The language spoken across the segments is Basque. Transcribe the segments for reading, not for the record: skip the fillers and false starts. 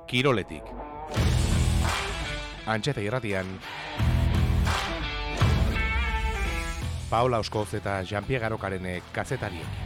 Kiroletik. Antxeta irratian, Paola Oskoz eta Jean-Pierre Garokarenek kazetariek.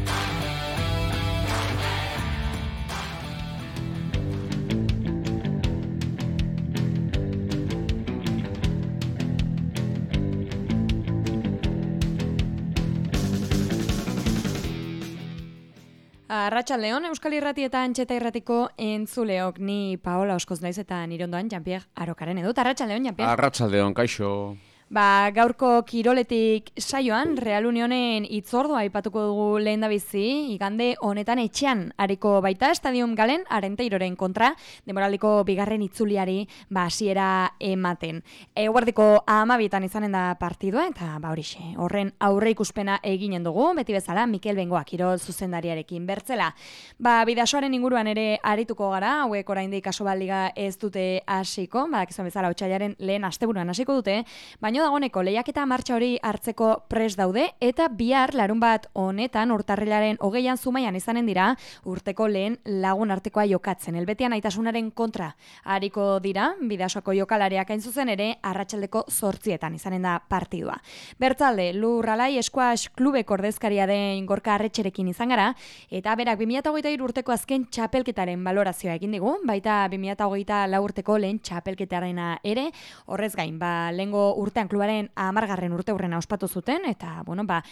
Arratsaldeon, Euskal Irrati eta Antxeta Irratiko entzuleok, ni Paola Oskoz naiz eta nire ondoan Jean-Pierre Garokaren edut. Arratsaldeon, Jean-Pierre. Arratsaldeon, kaixo. Gaurko Kiroletik saioan Real Unionen hitzordua aipatuko dugu lehendabizi, igande honetan etxean ariko baita Stadium Galen Arenteiroren kontra, denboraldiko bigarren itzuliari hasiera ematen. Eguerdiko 12etan izanen da partidua eta horixe, horren aurre ikuspena eginen dugu, beti bezala Mikel Bengoa kirol zuzendariarekin bertzela. Bidasoaren inguruan ere arituko gara, hauek oraindik Asobal-liga ez dute hasiko, badakizuen bezala otsailaren lehen asteburuan hasiko dute, baina dagoneko lehiaketa martxa hori hartzeko prest daude eta bihar larunbat honetan urtarrilaren 20an Zumaian izanen dira urteko lehen lagun artekoa jokatzen. Helbetian aitasunaren kontra ariko dira, Bidasoako jokalariak hain zuzen ere arratsaldeko 8etan izanen da partidua. Bertzalde, Lurralai Squash klubeko ordezkaria den Gorka Arretxerekin izan gara eta berak 2023 urteko azken txapelketaren balorazioa egin digu, baita 2024 urteko lehen txapelketarena ere, horrez gain, lehengo urtean klubaren 10. urteurrena ospatu zuten, eta,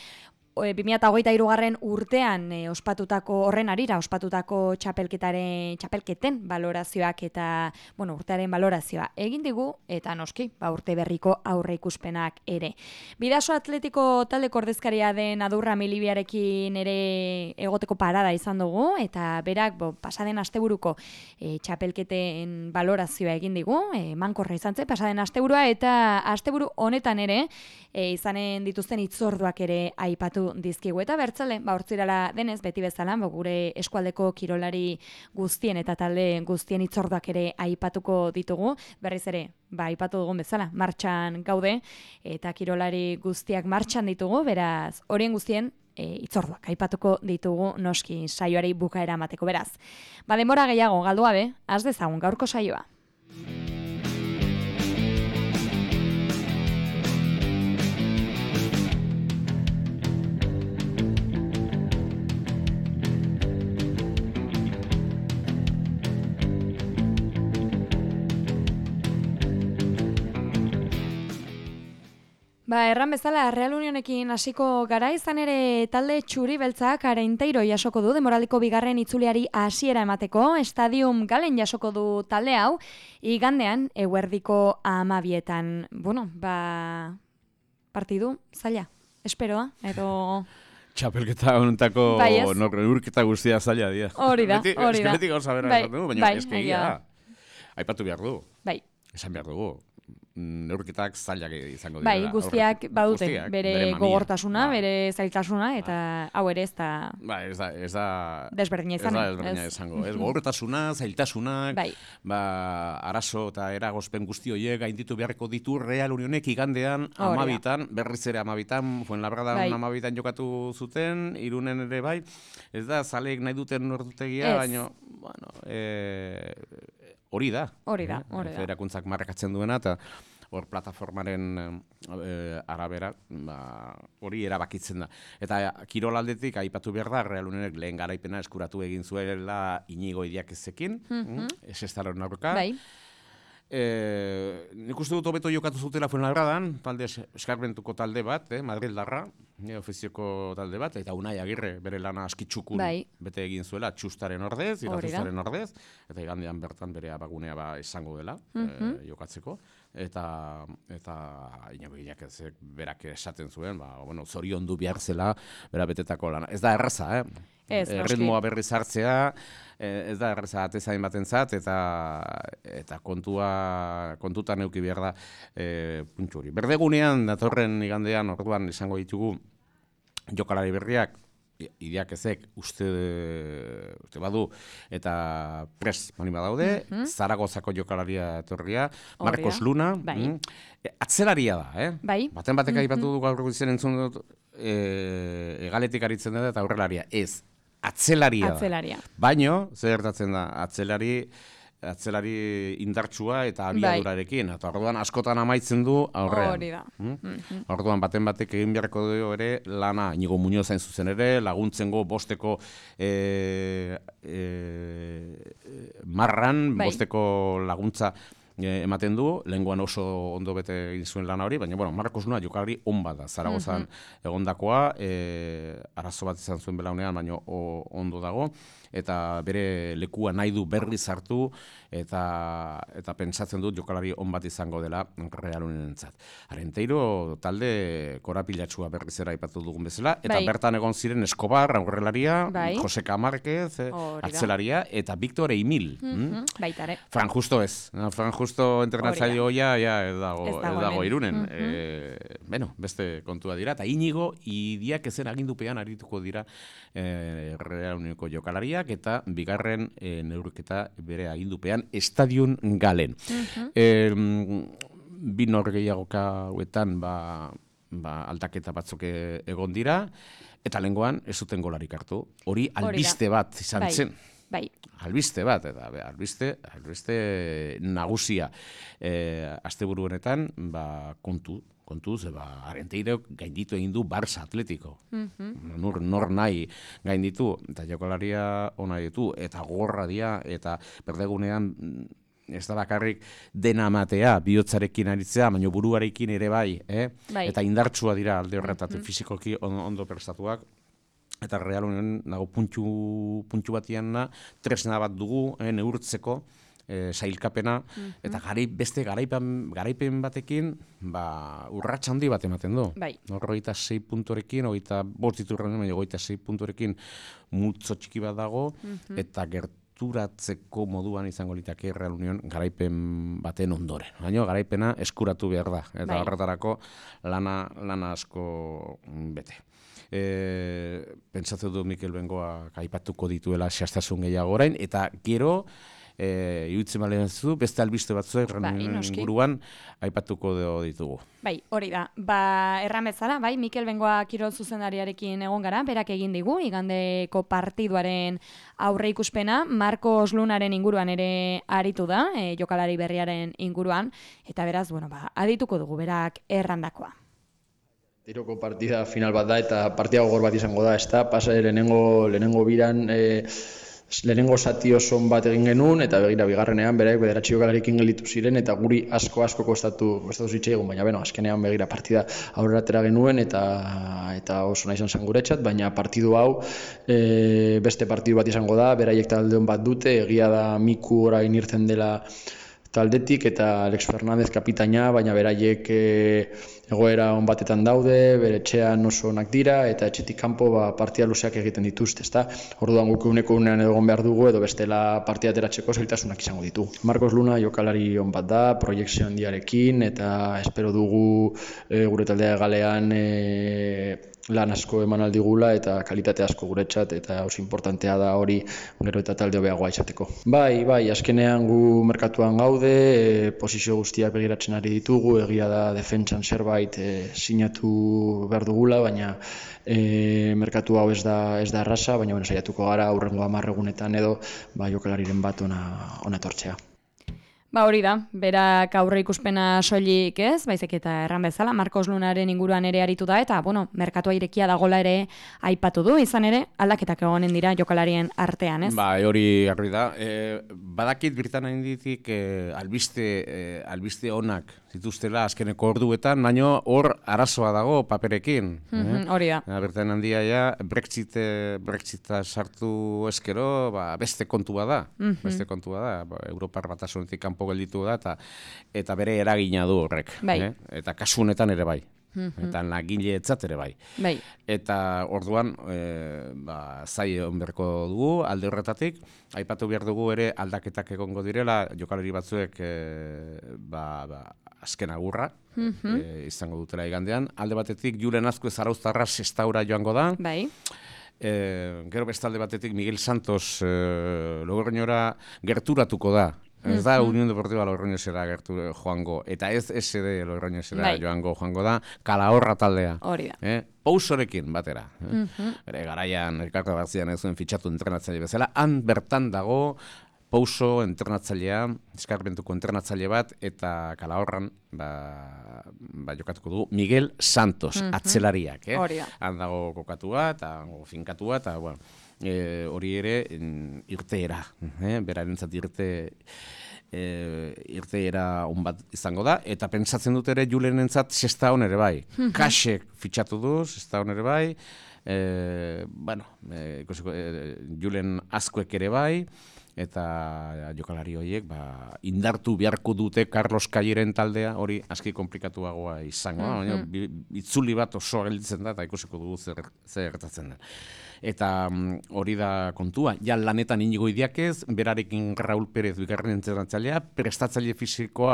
2023 urtean horren arira ospatutako txapelketen balorazioak eta, urtearen balorazioa egin digu, eta noski, urte berriko aurre ikuspenak ere. Bidaso Atletiko taldeko ordezkaria den Adurra Milibiarekin ere egoteko parada izan dugu, eta berak, pasaden asteburuko txapelketen balorazioa egin digu, mankorra izan zen, pasaden asteburua, eta asteburu honetan ere, izanen dituzten hitzorduak ere aipatu dizkigu eta bertzale, hortzirala denez, beti bezala, gure eskualdeko kirolari guztien eta talde guztien hitzorduak ere aipatuko ditugu, berriz ere, aipatu dugun bezala, martxan gaude, eta kirolari guztiak martxan ditugu, beraz, horien guztien hitzorduak aipatuko ditugu noski saioari bukaera emateko, beraz. Denbora gehiago galdu gabe, has dezagun gaurko saioa. Erran bezala, Real Unionekin hasiko gara, izan ere talde txuri beltzak Arenteiro jasoko du, denboraldiko bigarren itzuliari hasiera emateko, Stadium Galen jasoko du talde hau, igandean eguerdiko 12etan. Partidu, zaila, esperoa, edo... Txapelketa honetako neurketa guztia zaila dira. Hori da. Beti gauza bera esan dugu, baina eskegia da. Aipatu behar du. Esan behar dugu. Neurketak zailak izango dira. Guztiak badute, bere gogortasuna, bere zailtasuna, eta hau ere ez da... Ez da... Desberdina izan. Ez da desberdina izango. Gogortasuna, zailtasunak, arazo eta eragozpen guzti horiek gainditu beharreko ditu Real Unionek igandean 12etan, berriz ere 12etan, Fuenlabradan 12etan jokatu zuten, Irunen ere bai. Ez da, zaleek nahi duten ordutegia, baina, hori da. Federakuntzak marrakatzen duena, eta hor plataformaren arabera hori erabakitzen da. Eta kirolaldetik aipatu behar da, Real Unionek lehen garaipena eskuratu egin zuela Iñigo Idiakezekin, esestaron aurka. Nik uste dut hobeto jokatu zutela Fuenlabradan, talde eskarbentuko talde bat, Madrildarra, ofizioko talde bat, eta Unai Agirre bere lana askitxukun bete egin zuela txustaren ordez, irazustaren ordez, eta igandean bertan bere abagunea esango dela jokatzeko, eta Iñigo Idiakezek berak esaten zuen, zoriondu behar zela bera betetako lana. Ez da erraza, ritmoa berriz hartzea, ez da erraza atezain batentzat, eta kontutan euki behar da puntxu hori. Berdegunean, datorren igandean, orduan izango ditugu jokalari berriak, Idiakezek uste badu, eta prest mani badaude, Zaragozako jokalaria etorria, Marcos Luna, atzelaria da, baten batek aipatu du gaur izen entzun dut, egaletik aritzen da eta aurrelaria, ez, atzelaria. Atzelaria. Baino, zer gertatzen da, atzelari atzelari indartsua eta abiadurarekin. Eta orduan askotan amaitzen du aurrean. Hori da. Orduan baten batek egin beharko du ere lana, Inigo Muñoz hain zuzen ere, laguntzengo bosteko marran, bosteko laguntza ematen du, lehengoan oso ondo bete egin zuen lana hori, baina, Marcos Luna jokalari on bat da, Zaragozan egondakoa, arazo bat izan zuen belaunean, baina ondo dago, eta bere lekua nahi du berriz hartu, eta pentsatzen dut jokalari on bat izango dela Real Unionentzat. Arenteiro talde korapilatxua berrizera aipatu dugun bezala, eta bertan egon ziren Escobar, aurrelaria, Joseka Márquez, atzelaria, eta Victor Eimil. Baitare. Fran Justo ez. Fran Justo entrenatzaile hoia ez dago Irunen. Beste kontua dira, eta Inigo Idiak ezen agindupean arituko dira Real Unioneko jokalariak, eta bigarren neurketa bere agindupean Estadion Galen. Bi norgehiagoka hauetan aldaketa batzuk egon dira, eta lehengoan ez zuten golarik hartu. Hori albiste bat izan zen. Albiste bat, eta albiste nagusia. Asteburu honetan, kontuz, Arenteiro gainditu egin du Barça Atletico. Nor nahi gainditu, eta jokalaria ona ditu, eta gorra dia, eta berdegunean ez da bakarrik dena amatea, bihotzarekin aritzea, baina buruarekin ere bai, eta indartsua dira alde horretatik fisikoki ondo prestatuak, eta Real Union dago puntu batian tresna bat dugu neurtzeko, sailkapena, eta beste garaipen batekin urrats handi bat ematen du. 26 puntorekin, 26 puntorekin multzo txiki bat dago, eta gerturatzeko moduan izango litake Real Union garaipen baten ondoren. Baina garaipena eskuratu behar da, eta horretarako lana asko bete. Pentsatzen du Mikel Bengoa aipatuko dituela xastasun gehiago orain, eta gero iruditzen balen zu, beste albiste batzuek inguruan aipatuko ditugu. Hori da. Erran bezala, Mikel Bengoa kirol zuzendariarekin egon gara, berak egin digu, igandeko partiduaren aurre ikuspena, Marcos Lunaren inguruan ere aritu da, jokalari berriaren inguruan, eta beraz, adituko dugu berak errandakoa. Tiroko partida final bat da, eta partida gogor bat izango da, pasa lehenengo biran, lehenengo zati oso bat egin genuen, eta begira bigarrenean bereak bederatzi jokalarekin gelditu ziren, eta guri asko kostatu zitzaigun, baina azkenean begira partida aurrera atera genuen, eta oso nahi izan guretzat, baina partidu hau beste partidu bat izango da, beraiek talde on bat dute, egia da Miku orain irten dela taldetik, eta Alex Fernández kapitaina, baina beraiek egoera on batetan daude, bere etxean oso onak dira, eta etxetik kanpo partida luzeak egiten dituzte, ezta? Orduan guk unean egon behar dugu, edo bestela partida ateratzeko zailtasunak izango ditu. Marcos Luna jokalari on bat da, proiekzio handiarekin, eta espero dugu gure taldea galean lan asko eman aldigula, eta kalitate asko guretzat, eta oso importantea da hori gero eta talde hobeagoa izateko. Bai, azkenean gu merkatuan gaude, posizio guztiak begiratzen ari ditugu, egia da defentsan zerbait sinatu behar dugula, baina merkatu hau ez da erraza, baina saiatuko gara hurrengo 10 egunetan edo jokalariren bat ona etortzea. Hori da, berak aurre ikuspena soilik ez, baizik eta erran bezala, Marcos Lunaren inguruan ere aritu da, eta, merkatua irekia dagola ere aipatu du, izan ere, aldaketak egonen dira jokalarien artean, ez? Hori garri da. Badakit Britana inditik albiste onak zituztela azkeneko orduetan, baina hor arazoa dago paperekin. Hori da. Bertan handia ja, Brexita sartu eskero, beste kontua da. Beste kontua da. Europar Batasunetik kanpo gelditu da, eta bere eragina du horrek. Eta kasu honetan ere bai. Eta lagileetzat ere bai. Eta orduan, zai onberko dugu, alde horretatik, aipatu behar dugu ere aldaketak egongo direla, jokalari batzuek azken agurra, izango dutela igandean. Alde batetik, Julen Azkue Zarauztarra Sestaura joango da. Gero bestalde batetik, Miguel Santos Logroñora gerturatuko da. Ez da Unión Deportiva Logroñosera joango, eta ez SD Logroñosera joango da, Calahorra taldea. Hori da. Pousorekin batera. Bere garaian, Ricardo Garzian ez zuen fitxatu entrenatzaile bezala, han bertan dago Pouso entrenatzailea, eskarmentuko entrenatzaile bat, eta Kalahorran jokatuko du Miguel Santos, atzelariak. Han dago kokatua, eta finkatua, eta hori ere irteera, berarentzat irteera on bat izango da, eta pentsatzen dut ere Julenentzat Sestaon ere bai. Kasek fitxatu du, Sestaon ere bai, Julen Azkuek ere bai, eta jokalari horiek indartu beharko dute Carlos Calleren taldea, hori aski komplikatuagoa izango, baina itzuli bat oso gelditzen da, eta ikusiko dugu zer gertatzen den. Eta hori da kontua, ja lanetan Inigo Idiakez, berarekin Raúl Pérez bigarren entrenatzailea, prestatzaile fisikoa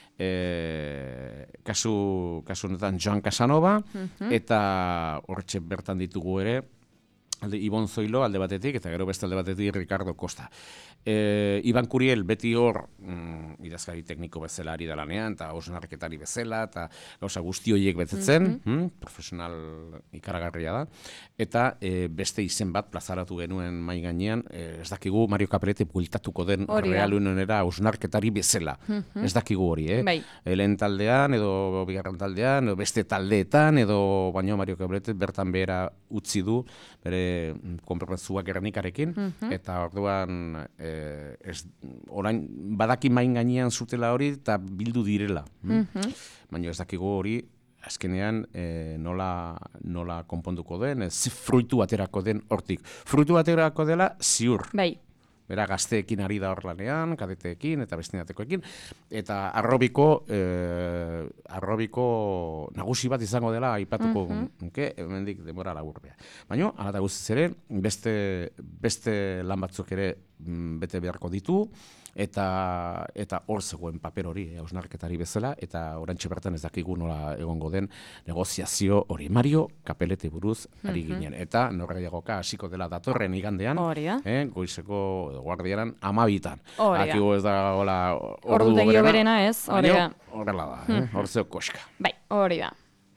kasu honetan Joan Casanova, eta hortxe bertan ditugu ere, Ibon Zoilo alde batetik, eta gero beste alde batetik Ricardo Costa. Iban Curiel beti hor idazkari tekniko bezala ari da lanean, eta hausnarketari bezala, eta gauza guzti horiek betetzen, profesional ikaragarria da, eta beste izen bat plazaratu genuen mai gainean, ez dakigu Mario Capelete bueltatuko den Real Unionera hausnarketari bezala. Ez dakigu hori, lehen taldean, edo bigarren taldean, edo beste taldeetan, edo baino Mario Capelete bertan behera utzi du, bere konpromezuak Gernikarekin, eta orduan orain badaki main gainean zutela hori eta bildu direla. Baina ez dakigu hori azkenean nola konponduko den, fruitu aterako den hortik. Fruitu aterako dela ziur. Bai. Bera gazteekin ari da hor lanean, kadeteekin eta bestinatekoekin, eta arrobiko nagusi bat izango dela aipatuko hemendik denbora laburbea. Baina, hala eta guztiz ere, beste lan batzuk ere bete beharko ditu, eta hor zegoen paper hori, hausnarketari bezala, eta oraintxe bertan ez dakigu nola egongo den negoziazio hori. Mario Capelete buruz ari ginen, eta norgehiagoka hasiko dela datorren igandean, goizeko guardiaran 12:00. Akigu ez da ordu berena ez, horrela da, horzeo koska. Bai, hori da.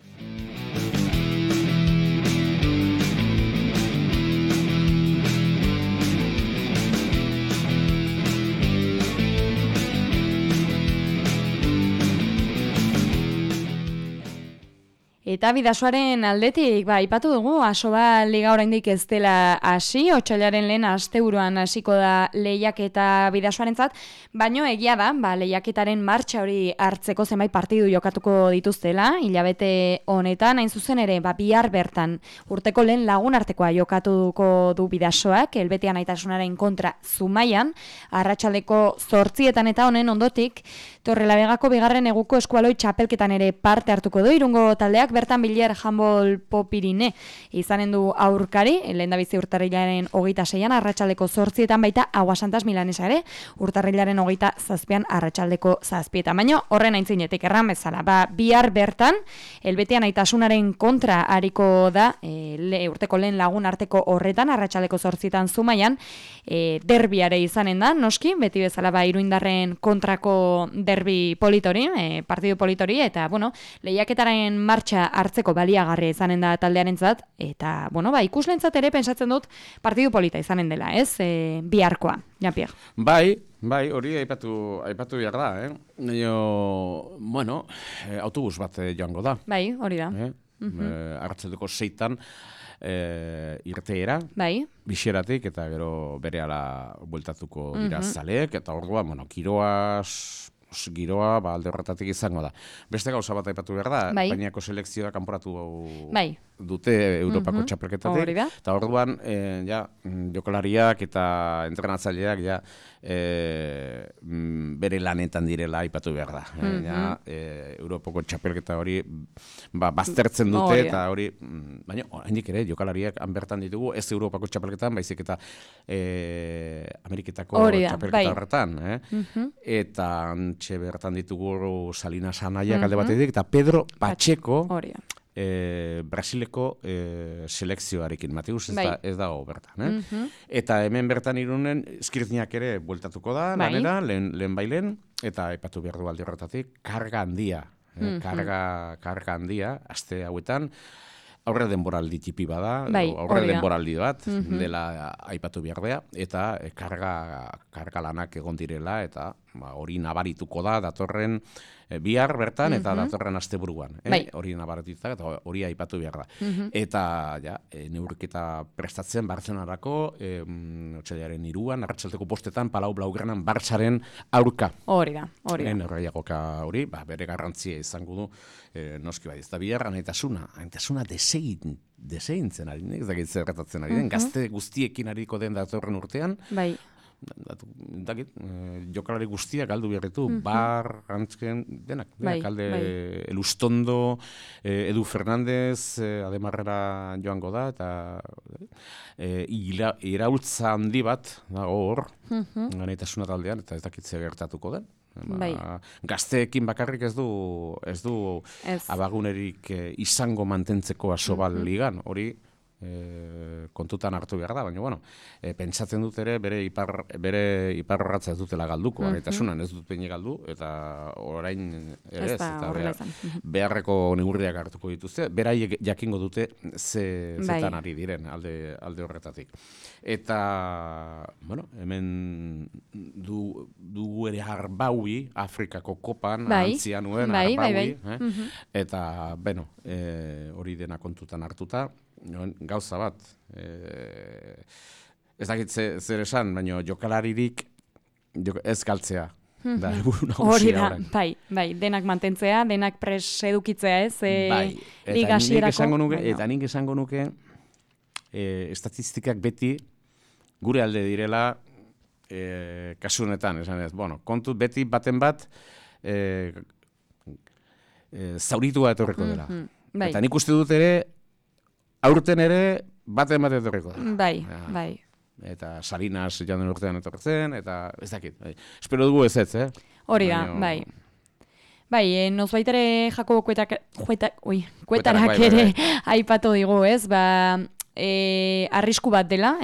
Eta Bidasoaren aldetik, aipatu dugu, Asoba Liga oraindik ez dela hasi, otsailaren lehen asteburuan hasiko da lehiaketa Bidasoarentzat, baino egia da, lehiaketaren martxa hori hartzeko zenbait partidu jokatuko dituztela, hilabete honetan, hain zuzen ere, bihar bertan, urteko lehen lagunartekoa jokatuko du Bidasoak, Helbetian Aitasunaren kontra Zumaian, arratsaldeko 8:00 eta honen ondotik, Torrelavegako bigarren eguko eskualoi txapelketan ere parte hartuko du, Irungo taldeak bertan Biler Handball Popirine izanen du aurkari, lehendabizi urtarrilaren 26an arratsaldeko 8:00 baita Aguasantas Milanesa ere, urtarrilaren 27an arratsaldeko 7:00. Baina horren aintzinetik erran bezala, bihar bertan Helbetian Aitasunaren kontra ariko da, urteko lehen lagun arteko horretan arratsaldeko 8:00 Zumaian, derbiare izanen da, noski, beti bezala Iruindarren kontrako derbi politori, partidu politori, eta, lehiaketaren martxa hartzeko baliagarria izanen da taldearentzat, eta, ikuslentzat ere pensatzen dut partidu polita izanen dela, ez? Biharkoa, Jean-Pierre. Bai, hori aipatu behar da, autobus bat joango da. Bai, hori da. Arratsaleko 6:00 irteera, Bixeratik, eta gero berehala bueltatuko dira zaleek, eta orduan, giroa alde horretatik izango da. Beste gauza bat aipatu behar da, Espainiako selekzioa kanporatu dute Europako txapelketatik, eta orduan jokalariak eta entrenatzaileak bere lanetan direla aipatu behar da. Europako txapelketa hori baztertzen dute, eta hori, baina handik ere jokalariak bertan ditugu, ez Europako txapelketan, baizik eta Ameriketako txapelketa horretan. Eta antxe bertan ditugu Salinas Anaiak alde batetik, eta Pedro Pacheco, Brasileko selekzioarekin, Mateus ez dago bertan. Eta hemen bertan Irunen Skirtniak ere bueltatuko da, lehen bailen, eta aipatu behar du alde horretatik, karga handia, aste hauetan, aurre denboraldi tipi bada, aurre denboraldi bat, dela aipatu behar eta karga lanak egon direla, eta hori nabarituko da datorren bihar bertan eta datorren asteburuan. Hori nabarituta eta hori aipatu behar da. Eta neurketa prestatzen Bartzelonarako, otsailaren 3an, arratsaldeko 5etan, Palau Blaugranan Bartzaren aurka. Hori da. Norgehiagoka hori, bere garrantzia izango du, noski bai, ez da bihar, anaitasuna deseintzen ari, ez dakit zerretatzen ari den, gazte guztiekin ariko den datorren urtean, jokalari guztiak galdu beharretu, Bar, Rantzken, denak, alde Elustondo, Edu Fernandez, Ademarrera joango da, eta iraultza handi bat, dago hor, anaitasuna taldean, eta ez dakitze gertatuko den. Gazteekin bakarrik ez du abagunerik izango mantentzeko Asobal ligan, hori kontutan hartu behar da, baina pentsatzen dut ere bere iparrorratza ez dutela galduko, anaitasuna ez dut peine galdu, eta orain ere ez, eta beharreko neurriak hartuko dituzte, beraiek jakingo dute zetan ari diren alde horretatik. Eta, hemen dugu ere Arbaui, Afrikako kopan, antzianuen Arbaui, eta, hori dena kontutan hartuta, gauza bat, ez dakit zer esan, baina jokalaririk ez galtzea. Hori da, bai, denak mantentzea, denak pres edukitzea ez, liga hasierako. Eta nik esango nuke, estatistikak beti gure alde direla kasu honetan, esan ez, kontu beti baten bat zauritua etorreko dela. Eta nik uste dut ere, aurten ere, baten etorreko da. Bai. Eta Salinas janden urtean etortzen, eta ez dakit. Espero dugu ez, Hori da, bai. Bai, nozbait ere Jakobo Kuetarak ere aipatu digu, ez? Arrisku bat dela,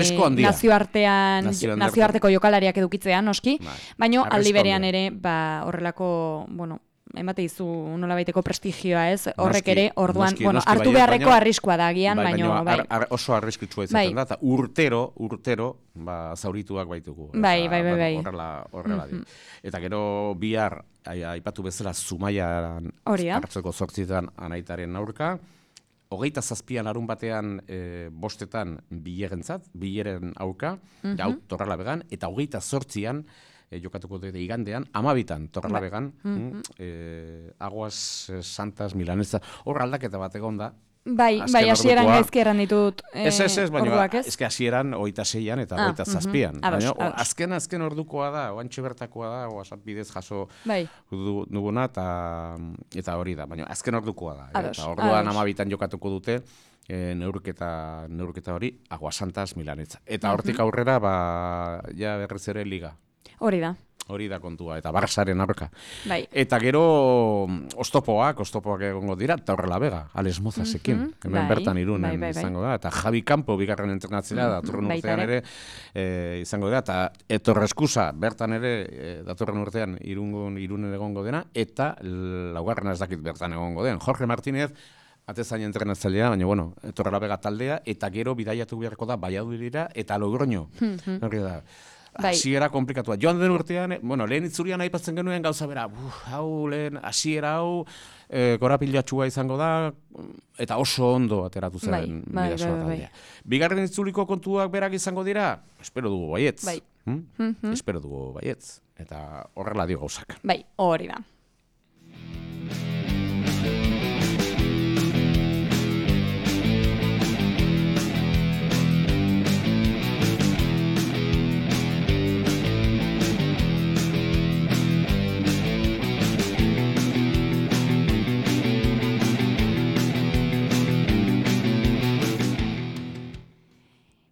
nazioarteko jokalariak edukitzea, noski, baina aldi berean ere, horrelako, emate izu nolabaiteko prestigioa, ez? Horrek ere, orduan, hartu beharreko arriskua da, agian, baina... Oso arriskutsua izaten da, eta urtero, zaurituak baitugu. Bai. Horrela di. Eta gero bihar, aipatu bezala, Zumaian hartzeko 8etan anaitaren aurka, 27an larun batean 5etan bileren aurka, Torralabegan, eta 28an jokatuko dute igandean, 12an Torralabegan, Aguas Santas Milanesa, hor aldaketa bat egon da. Bai, hasieran gaizki erran ditut orduak, ez? Eske hasieran 26an eta 27an. Azken ordukoa da, oantxe bertakoa da, WhatsApp bidez jaso duguna, eta hori da, baina azken ordukoa da. Eta orduan 12an jokatuko dute, neurketa hori, Aguas Santas Milanesa. Eta hortik aurrera, ja berriz ere liga. Hori da kontua, eta Barsaren aurka. Eta gero oztopoak egongo dira, eta Torrelavega, Alex Mozasekin, hemen bertan Irunen izango da, eta Javi Campo bigarren entrenatzea, datorren urtean ere izango da, eta Etor Eskusa bertan ere, datorren urtean Irunen egongo dena, eta laugarrena ez dakit bertan egongo den. Jorge Martínez, atezain entrenatzailea, baina, Torrelavega taldea, eta gero bidaiatu beharko da Valladolidera eta Logroño. Hori da. Hasiera komplikatua. Joan den urtean, lehen itzurian aipatzen genuen gauza bera, hasiera hau, korapilatxua izango da, eta oso ondo ateratu zen bidasoa taldea. Bigarren itzuliko kontuak berak izango dira, espero dugu baietz. Espero dugu baietz. Eta horrela dio gauzak. Bai, hori da.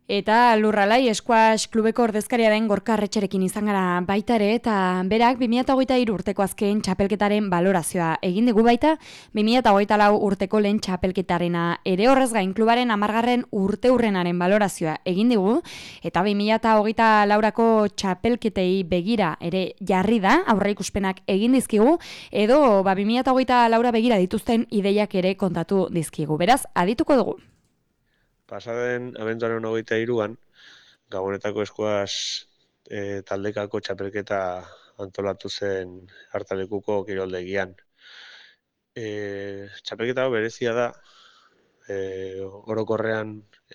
Eta Lurralai Squash klubeko ordezkaria den Gorka Arretxerekin izan gara baita ere, eta berak 2023 urteko azken txapelketaren balorazioa egin digu baita, 2024 urteko lehen txapelketarena ere horrez gain klubaren 10. urteurrenaren balorazioa egin digu, eta 2024ko txapelketei begira ere jarri da, aurreikuspenak egin dizkigu, edo 2024 begira dituzten ideiak ere kontatu dizkigu. Beraz, adituko dugu. Pasaden abenduaren 23an, Gabonetako Squash taldekako txapelketa antolatu zen Hartalekuko kiroldegian. Txapelketa hau berezia da, orokorrean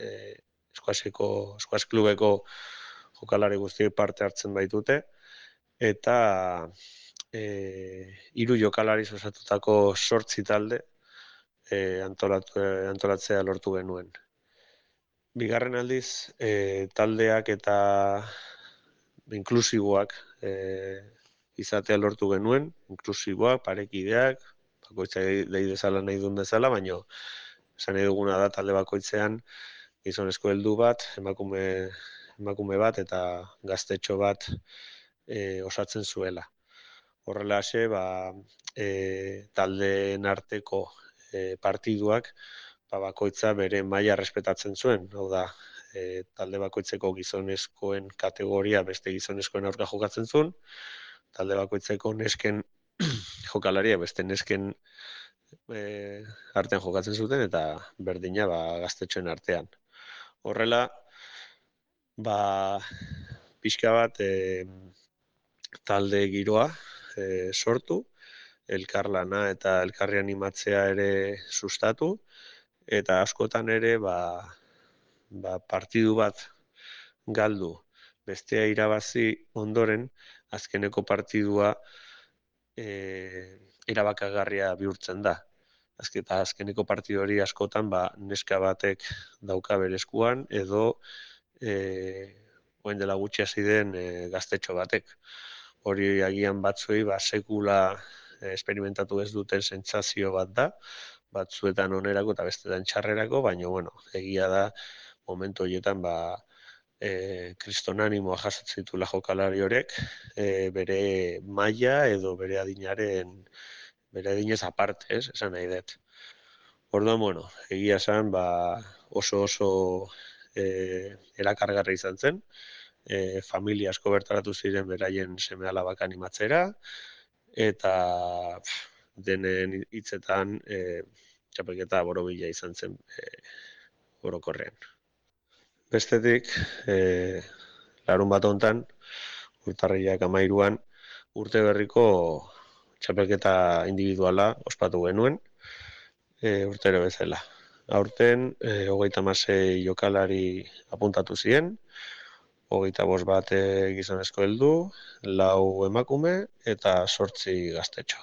Squash klubeko jokalari guztiek parte hartzen baitute, eta 3 jokalariz osatutako 8 talde antolatzea lortu genuen. Bigarren aldiz, taldeak eta inklusiboak izatea lortu genuen, inklusiboak, parekideak, bakoitza dei dezala nahi duen bezala, baina esan nahi duguna da talde bakoitzean gizonezko heldu bat, emakume bat eta gaztetxo bat osatzen zuela. Horrelaxe, taldeen arteko partiduak bakoitza bere maila respetatzen zuen, hau da, talde bakoitzeko gizonezkoen kategoria beste gizonezkoen aurka jokatzen zuen, talde bakoitzeko nesken jokalaria beste nesken artean jokatzen zuten, eta berdina gaztetxoen artean. Horrela, pixka bat talde giroa sortu, elkarlana eta elkarri animatzea ere sustatu, eta askotan ere partidu bat galdu, bestea irabazi ondoren, azkeneko partidua erabakagarria bihurtzen da. Azkeneko partidu hori askotan neska batek dauka bere eskuan, edo orain dela gutxi hasi den gaztetxo batek. Hori agian batzuei sekula esperimentatu ez duten sentsazio bat da, batzuetan onerako eta bestetan txarrerako, baina egia da momentu horietan kriston animoa jasotzen ditula jokalari horrek, bere maila edo bere adinez aparte, esan nahi dut. Orduan, egia esan oso erakargarri izan zen, familia asko bertaratu ziren beraien seme-alabak animatzera, eta denen hitzetan txapelketa borobila izan zen orokorrean. Bestetik, larunbat hontan, urtarrilak 13an, urte berriko txapelketa individuala ospatu genuen, urtero bezala. Aurten, 36 jokalari apuntatu ziren, 25 bat gizonezko heldu, 4 emakume eta 8 gaztetxo.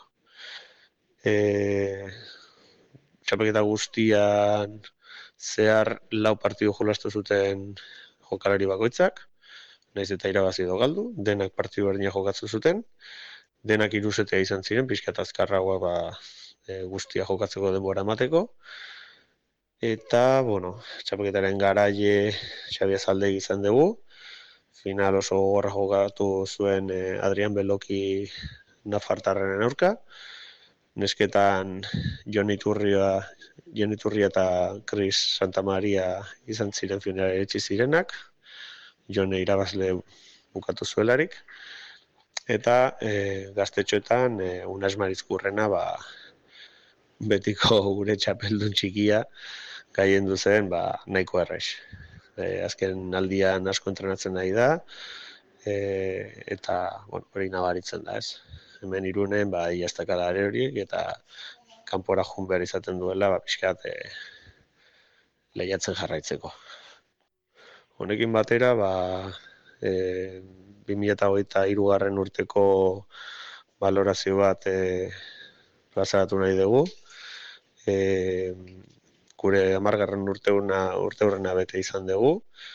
Txapelketa guztian zehar 4 partidu jolastu zuten jokalari bakoitzak, nahiz eta irabazi edo galdu, denak partidu berdina jokatzen zuten, denak 3 setea izan ziren, pixka eta azkarragoa guztia jokatzeko denbora emateko, eta, txapelketaren garaile Xabi Azaldegi izan dugu, final oso gogorra jokatu zuen Adrian Beloki nafartarren aurka, nesketan Jon Iturria eta Chris Santamaria izan ziren finalera iritsi zirenak, Jone irabazle bukatu zuelarik, eta gaztetxoetan Unas Marizkurrena betiko gure txapeldun txikia gaiendu zen nahiko errex. Azken aldian asko entrenatzen nahi da, eta hori nabaritzen da, ez? Hemen Irunen iaztakadare horiek eta kanpora joan behar izaten duela pixkat lehiatzen jarraitzeko. Honekin batera 2023 urteko balorazio bat plazaratu nahi dugu. Gure 10. urteurrena bete izan dugu.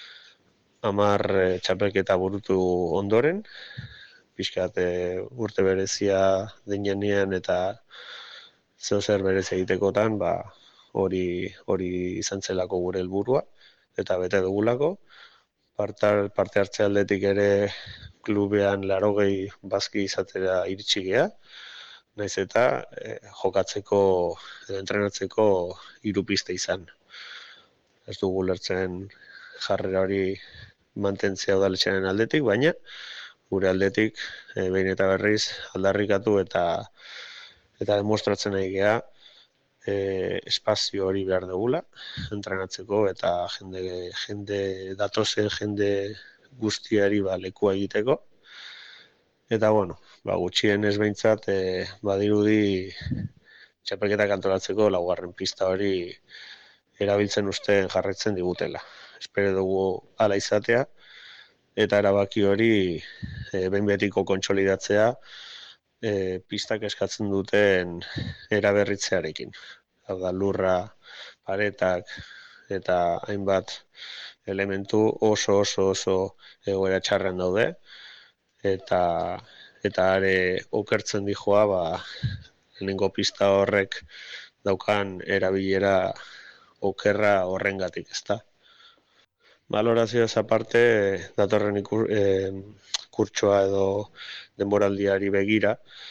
10 txapelketa burutu ondoren, pixkat urte berezia denean eta zeo zer berez egitekotan, hori izan zelako gure helburua. eta bete dugulako. Parte hartze aldetik ere klubean 80 bazki izatera iritsi gea, naiz eta jokatzeko edo entrenatzeko 3 pista izan. Ez dugu lertzen jarrera hori mantentzea udaletxearen aldetik, baina gure aldetik behin eta berriz aldarrikatu eta demostratzen nahi gea espazio hori behar dugula entrenatzeko eta datozen jende guztiari lekua egiteko. Eta gutxienez behintzat badirudi txapelketak antolatzeko 4. pista hori erabiltzen usten jarraitzen digutela. Espero dugu hala izatea eta erabaki hori behin betiko kontsolidatzea pistak eskatzen duten eraberritzearekin. Hau da, lurra, paretak eta hainbat elementu oso egoera txarren daude eta are okertzen dijoa lehenengo pista horrek daukan erabilera okerra horrengatik, ezta. Balorazioaz aparte, datorren kurtsoa edo denboraldiari begira,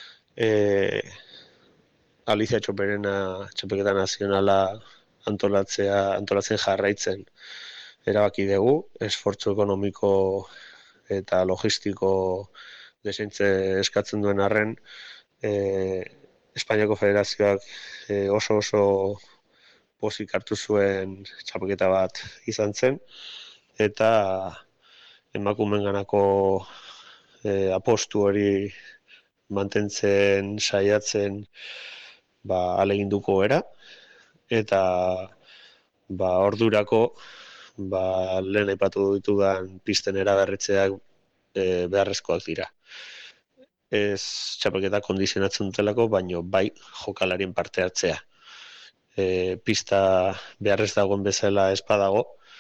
Alicia Txoperena txapelketa nazionala antolatzen jarraitzen erabaki dugu, esfortzu ekonomiko eta logistiko desentze eskatzen duen arren, Espainiako Federazioak oso pozik hartu zuen txapelketa bat izan zen, eta emakumeenganako apostu hori mantentzen saiatzen ahaleginduko era, eta ordurako lehen aipatu ditudan pisten eraberritzeak beharrezkoak dira. Ez txapelketa kondizionatzen dutelako, baino bai jokalarien parte hartzea. Pista beharrez dagoen bezala ez badago,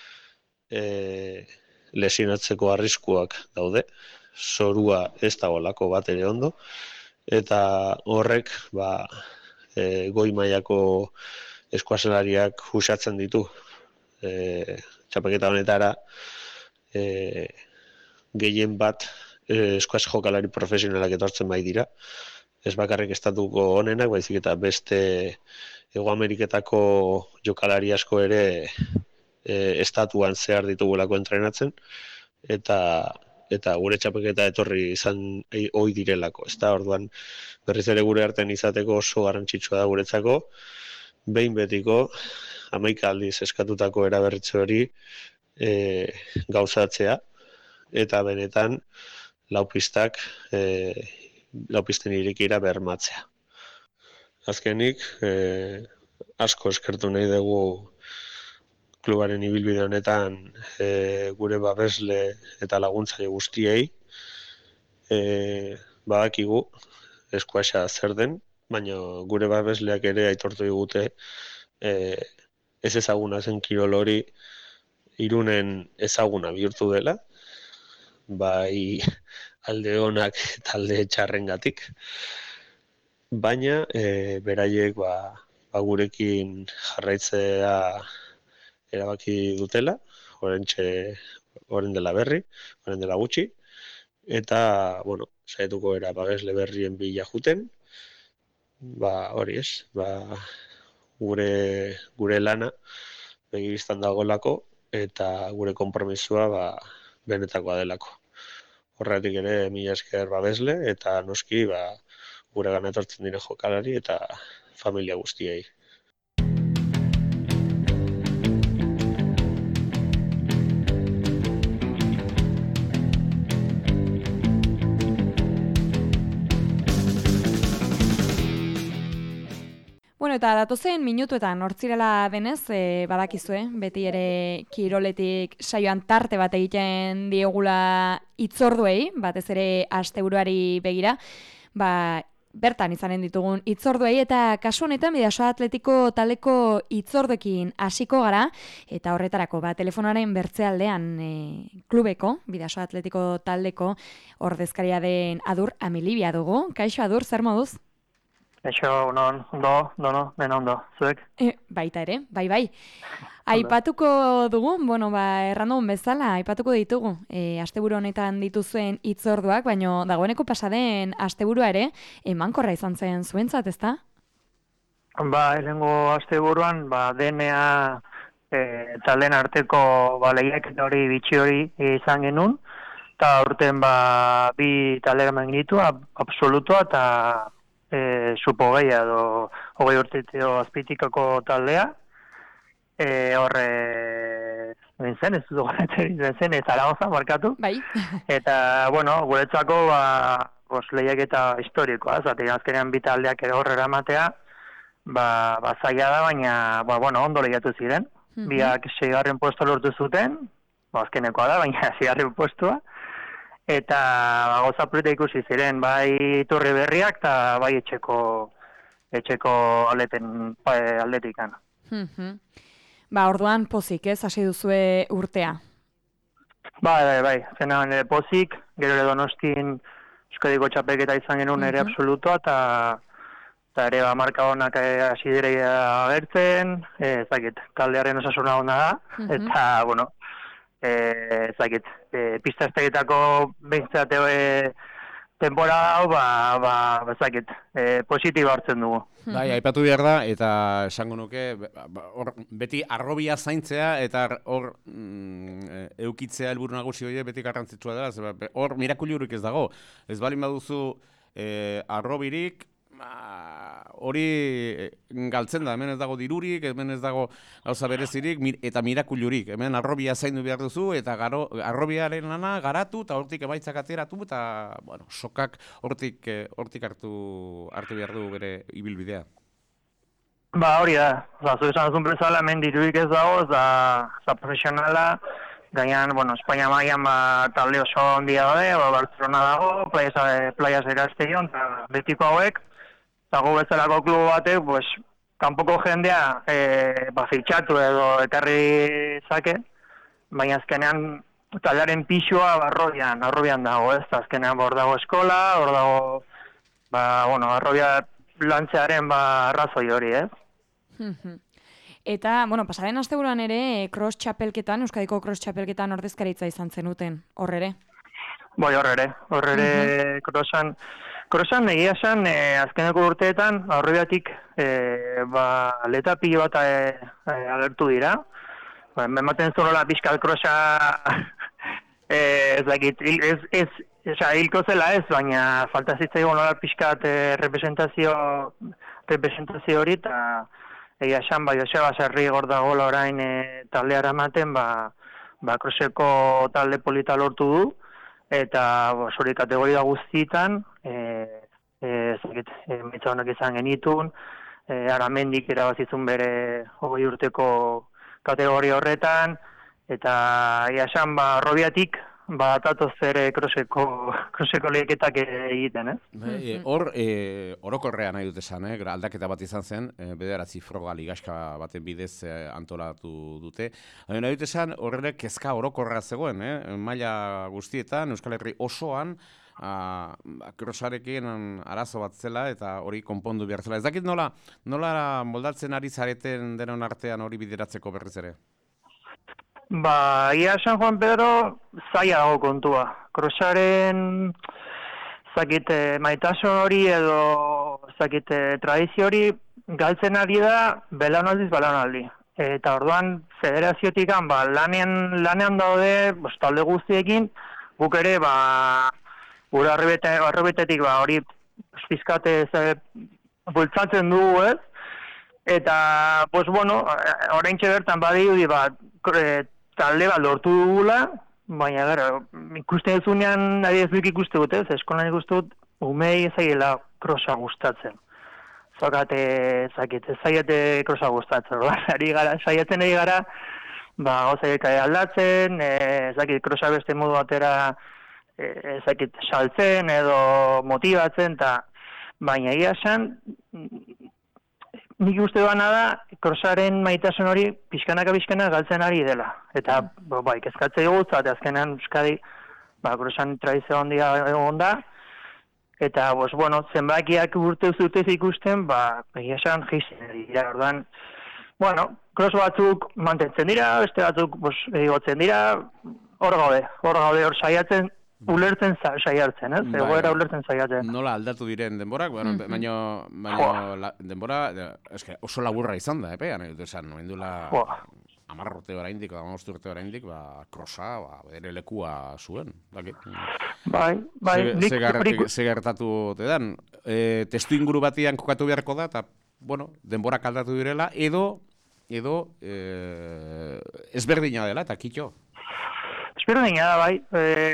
lesionatzeko arriskuak daude, zorua ez dagoelako bat ere ondo, eta horrek goi mailako eskuazelariak usatzen ditu txapelketa honetara gehien bat eskuaz jokalari profesionalak etortzen bai dira. Ez bakarrik estatuko honenak, baizik eta beste Hego Ameriketako jokalari asko ere estatuan zehar ditugulako entrenatzen, eta gure txapelketa etorri izan ohi direlako. Orduan, berriz ere gure artean izateko oso garrantzitsua da guretzako, behin betiko 11 aldiz eskatutako eraberritze hori gauzatzea, eta benetan lau pisten irekiera bermatzea. Azkenik, asko eskertu nahi dugu klubaren ibilbide honetan gure babesle eta laguntzaile guztiei. Badakigu eskuaxa zer den, baina gure babesleak ere aitortu digute ez ezaguna zen kirol hori Irunen ezaguna bihurtu dela, bai alde onak eta alde txarrengatik, baina beraiek gurekin jarraitzea erabaki dutela, orain dela gutxi, eta, saietuko era babesle berrien bila juten, hori ez, gure lana begibistan dagoelako, eta gure konpromisua benetakoa delako. Horretik ere, mila esker babesle, eta noski gure gana etortzen diren jokalari eta familia guztiei. Eta datozen minutuetan hortzirela denez, badakizue, beti ere kiroletik saioan tarte bat egiten diegula hitzorduei, batez ere asteburuari begira, bertan izanen ditugun hitzorduei, eta kasu honetan Bidasoa Atletiko taldeko hitzorduekin hasiko gara, eta horretarako telefonoaren bertzealdean klubeko, Bidasoa Atletiko taldeko ordezkaria den Adur Amilibia dugu. Kaixo Adur, zer moduz? Eixo, ondo, dena ondo, zuek? Baita ere, bai. Aipatuko dugu, errandugun bezala, aipatuko ditugu. Asteburu honetan dituzuen hitzorduak, baino dagoeneko pasaden asteburua ere, emankorra izan zen zuentzat, ezta? Helengo asteburuan, DNA taldeen arteko lehiaketa hori bitxi hori izan genuen, eta urten bi taldera magnitu, absolutoa eta supogeia edo 20 urteteo azpitikako taldea. Horre zen, ez dut zen, Zaragoza markatu. Bai. Eta, guretzako lehiaketa historikoa, zaten azkenean bi taldeak ere horrera ematea, zaila da, baina, ondo lehiatu ziren. Biak 6. puesto lortu zuten, azkenekoa da, baina 6. puestua. Eta goza polita ikusi ziren, bai Turri Berriak eta bai etxeko aldetikan. Orduan pozik, ez, hasi duzue urtea? Bai, zenan pozik, gero ere Donostin Euskadiko txapelketa izan genuen ere absolutoa, eta ere marka honak hasi direi agertzen, taldearen osasuna hona da, eta, pista estegitako behintzate temporada hau, positibo hartzen dugu. Bai, aipatu behar da, eta esango nuke, beti arrobia zaintzea, eta hor eukitzea helburu nagusi hori beti garrantzitsua da, hor mirakulurik ez dago. Ez balin baduzu arrobirik, hori galtzen da, hemen ez dago dirurik, hemen ez dago gauza berezirik, eta mirakulurik. Hemen arrobia zaindu behar duzu, eta arrobiaren lana garatu, eta hortik emaitzak ateratu, eta sokak hortik hartu behar du bere ibilbidea. Hori da, zu esan duzun bezala, hemen dirurik ez dago, eta profesionala, gainan, Espainia mailan talde oso handia daude, Barcelona dago, Playas Erastegion, eta betiko hauek, eta gu bezalako klubo batek, kanpoko jendea fitxatu edo ekarri zake, baina azkenean taldearen pixua arrobian dago, ez? Azkenean hor dago eskola, hor dago, arrobia lantzearen arrazoi hori, ez? Eta, pasaren asteburuan ere, cross txapelketan, Euskadiko cross txapelketan ordezkaritza izan zenuten, hor ere? Hor ere, crossan egia esan, azkeneko urteetan, aurrebiatik, atleta pilo bat agertu dira. Ematen zuela pixkat crossa, hilko zela ez, baina falta zitzaigun nola pixkat representazio hori, eta egia esan, Joseba Serri gordagola orain taldeara ematen, crosseko talde polita lortu du, eta hori kategoria guztietan, mitza honak izan genitun, Aramendik erabazizun bere 20 urteko kategoria horretan, eta esan Robiatik atatoz ere kroseko lehiketak egiten, ez? Hor, orokorrea nahi dut esan, aldaketa bat izan zen, bederatzi froga ligaxka baten bidez antolatu dute. Nahi dut esan, horrela kezka orokorra zegoen, maila guztietan, Euskal Herri osoan, krosarekin arazo bat zela eta hori konpondu behar zela. Ez dakit nola moldatzen ari zareten denon artean hori bideratzeko berriz ere? Ia San Juan Pedro zaila dago kontua. Krosaren maitasun hori edo tradizio hori galtzen ari da belaunaldiz. Eta orduan federaziotik lanean daude talde guztiekin, guk ere gure arrobetetik hori pizkate bultzatzen dugu, ez? Eta, oraintxe bertan badirudi talde bat lortu dugula, baina gara, ikusten duzunean adiezuik ikuste dut, ez? Eskolan ikuste dut, umei ezagila krosa gustatzen. Zaiate krosa gustatzen, saiatzen ari gara, gauzaik aldatzen, krosa beste modu batera saltzen edo motibatzen, baina egia esan, nik uste duana da, krosaren maitasun hori pixkanaka galtzen ari dela. Eta, kezkatze dugu, eta azkenean Euskadi, krosan tradizio handia egon da, eta, zenbakiak urte zutez ikusten, egia esan geizten dira. Orduan, cross batzuk mantentzen dira, beste batzuk igotzen dira, hor gaude, saiatzen, ulertzen saiatzen, ez? Egoera ulertzen saiatzen. Nola aldatu diren denborak, baina denbora oso laburra izan da, epean, esan, noindula 10 urte oraindik, 15 urte oraindik, krosa, bere lekua zuen. Bai. Ze gertatu tedan, testu inguru batian kokatu beharko da, eta, bueno, denborak aldatu direla, edo ezberdina dela, eta kitxo. Ezberdina da, bai.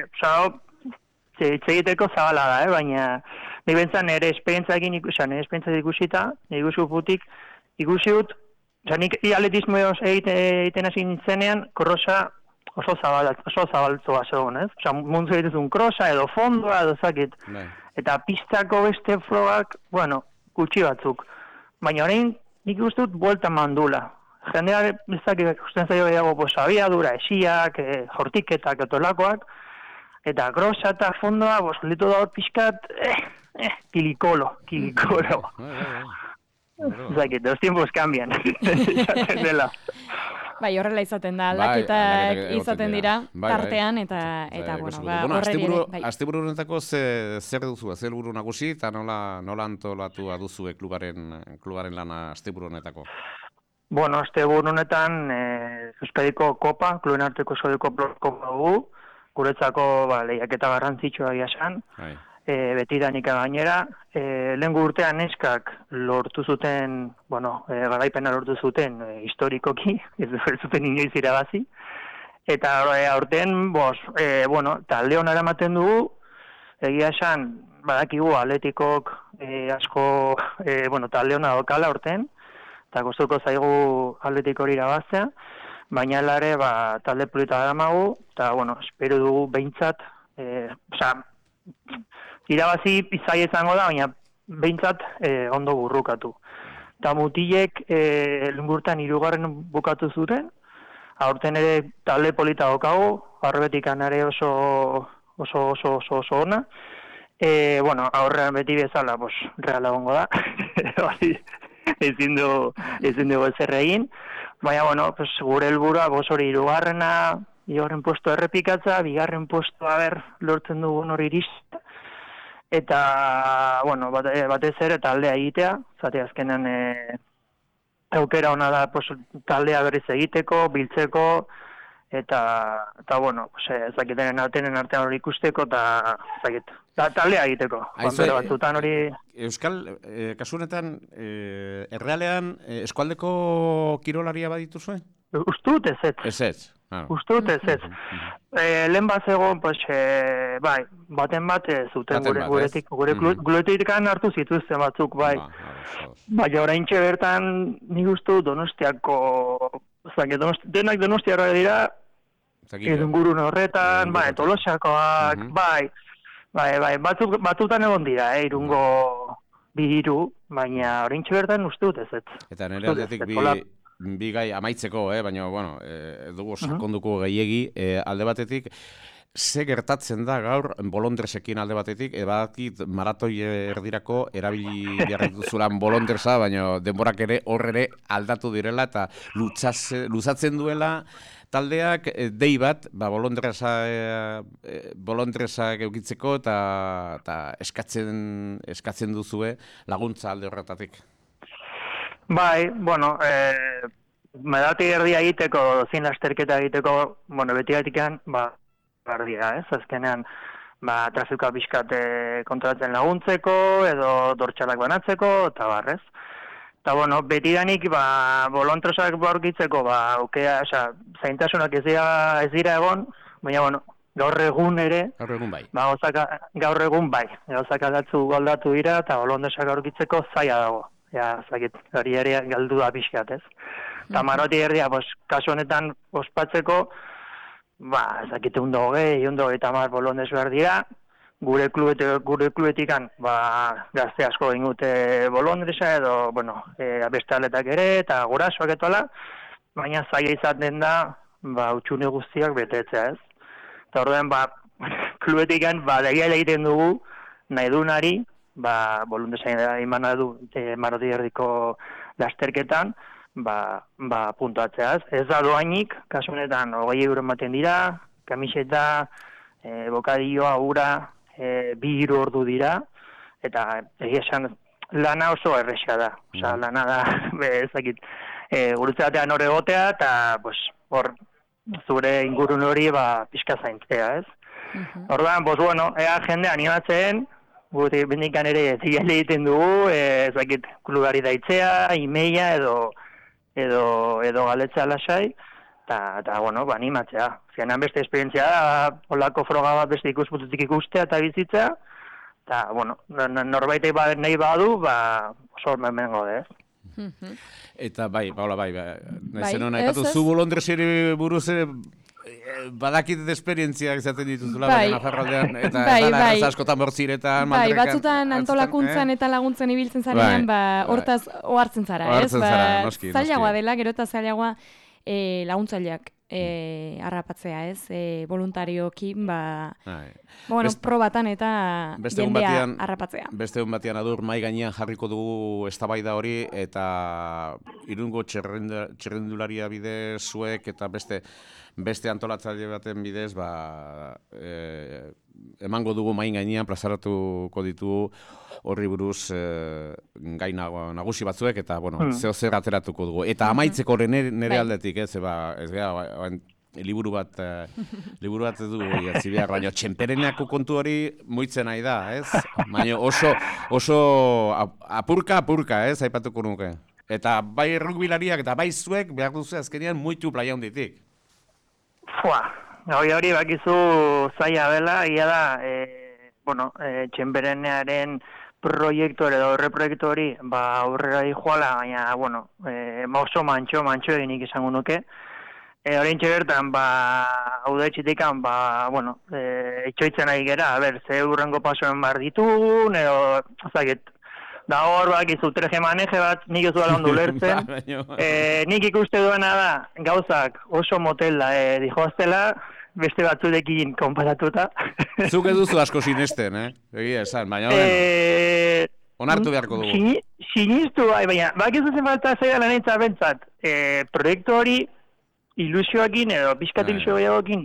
Egiteko zabala da, baina nik bentzan nire esperientzaekin ikusita, nire ikusi dut, nik atletismo egiten hasi nintzenean, krosa oso zabaltzoa zegoen, ez? Mundu egituzun krosa edo fondoa edo zakit. Eta pistako beste frogak, bueno, gutxi batzuk. Baina orain nik uste dut buelta mandula. Jendea bezakit ikusten zaio gehiago abiadura, esiak, jortiketak eta olakoak, eta krosa eta fondoa, gelditu da hor pixkat, kilikolo. Zakit, los tiempos cambian. Bai, horrela izaten da, aldaketak izaten dira, tartean, eta bueno, horreri ere. Asteburu honetako zer duzu, zer helburu nagusi, eta nola antolatu duzue klubaren lana asteburu honetako? Bueno, asteburu honetan, Euskadiko kopa, kluben arteko Euskadiko kopa dugu, guretzako lehiaketa garrantzitsua esan, betidanika gainera, lehengo urtean neskak lortu zuten, garaipena lortu zuten historikoki, ez zuten inoiz irabazi, eta aurten, talde hona eramaten dugu, egia esan, badakigu atletikok asko, talde hona dokala aurten, eta kostuko zaigu atletik hori irabaztea, baina helare talde polita daramagu, eta, espero dugu behintzat, irabazi izai izango da, baina behintzat ondo burrukatu. Eta mutilek lungurtan 3. bukatu zuten, aurten ere talde polita daukagu, arbetikan ere oso ona. Aurrean beti bezala, reala gongo da, ezin dugu ezer egin, baina, gure helburua, hori 3. Bigarren puesto errepikatza, 2. puestoa lortzen dugun hori irista, eta, batez ere taldea egitea, zate azkenan aukera ona da taldea berriz egiteko, biltzeko, eta zakitenen artean hori ikusteko, eta taldea egiteko. Euskal, kasu honetan, errealean, eskualdeko kirolaria badituzue? Ustut ez ez. Ez ez. Ustut ez ez. Lehen bat zegoen, baten bat zuten gure glutetikan hartu zituzten batzuk, bai. Baina oraintxe bertan nik uste Donostiako, denak Donostiara dira, edungurun horretan, Tolosakoak, bai, batzutan egon dira, Irungo 2, baina oraintxe bertan uste dut ez ez. Eta nire aldetik bi gai amaitzeko, baina, dugu sakonduko gehiegi, alde batetik, ze gertatzen da gaur bolondresekin alde batetik, badakit maratoi erdirako erabili behar dituzulan bolondresa, baina denborak ere horre aldatu direla eta luzatzen duela taldeak dei bat, bolondresak eukitzeko eta eskatzen duzue laguntza alde horretatik. Bai, medati erdia egiteko, zin lasterketa egiteko, beti gatikan, bardia, ez? Azkenean, trafika pixkat kontratzen laguntzeko, edo dortxalak banatzeko, eta barrez. Eta, beti danik, bolontrosak borgitzeko, zaintasunak ez dira egon, baina, gaur egun ere, gaur egun bai, gauzak aldatu dira, eta bolondresak aurkitzeko zaila dago. Hori ere galdu da pixkat, ez? Eta maroti erdia, kasu honetan ospatzeko, ezakite 120 bolondez behar dira, gure klubetikan, gazte asko ingute bolondresa edo, beste atletak ere, eta gurasoak etola, baina zaila izaten da, utxune guztiak betetzea, ez? Eta orduan, klubetikan, degiaila egiten dugu, nahi dunari, bolondesa imana du maroti erdiko lasterketan, puntuatzeaz. Ez da doainik, kasu honetan 20 euro ematen dira, kamiseta, bokadilloa, ura, 2 ordu dira, eta egia esan lana oso erresa da. Osa, lana da, ezakit, gurutze batean hor egotea, eta hor zure ingurun hori pixka zaintzea, ez? Orduan, ea jende animatzen, guti bendikan ere zigale egiten dugu, ezakit, klubari daitzea, emaila edo galetzea lasai, eta animatzea. Zianan beste esperientzia da, olako froga bat beste ikuspuntutik ikustea eta bizitzea, eta, norbaitek nahi badu, oso hemen gode, ez? Eta Paula, nahizen hona, ekatu zu bolondreseri buruz badakit esperientziak izaten dituzula, baina Nafarraldean, eta dala askotan bortziretan, maltrekan. Batzutan antolakuntzan eta laguntzen ibiltzen zarenean, hortaz ohartzen zara, ez? Zailagoa dela, gero eta zailagoa laguntzaileak harrapatzea, ez? Voluntariokin, probatan eta jendea harrapatzea. Beste egun batean adur mai gainean jarriko dugu eztabaida hori, eta Irungo txerrendularia bidez zuek eta beste antolatzaile baten bidez, emango dugu main gainean, plazaratuko ditugu horri buruz gai nagusi batzuek, eta, zeo zer ateratuko dugu. Eta amaitzeko nire aldetik, ez gara, liburu bat dugu, behar, baina txenpereneako kontu hori muitzen nahi da, ez? Baina oso apurka, ez, aipatuko nuke. Eta bai rugbilariak eta bai zuek behar duzu azkenean muitu playa honditik. Hori bakizu zaila dela, ia da, txenperenearen proiektu edo horreproiektu hori, aurrera dijoala, baina, oso mantxo eginik izango nuke. Horrein txebertan, hau da etxitikan, etxoitzen ari gera, ze urrengo pasoen bar ditugun, edo, zaket, da hor bakizu treje maneje bat, nik ez duela ondo lertzen. Nik ikuste duena da, gauzak oso motel da, dijoaztela, beste batzurekin konparatuta. Zuk eduzu asko sinesten, egia esan, baina onartu beharko dugu. Sinistu, baina, bakizu zen falta zaila lanetza bentsat, proiektu hori ilusioakin edo pixkat ilusio gehiagokin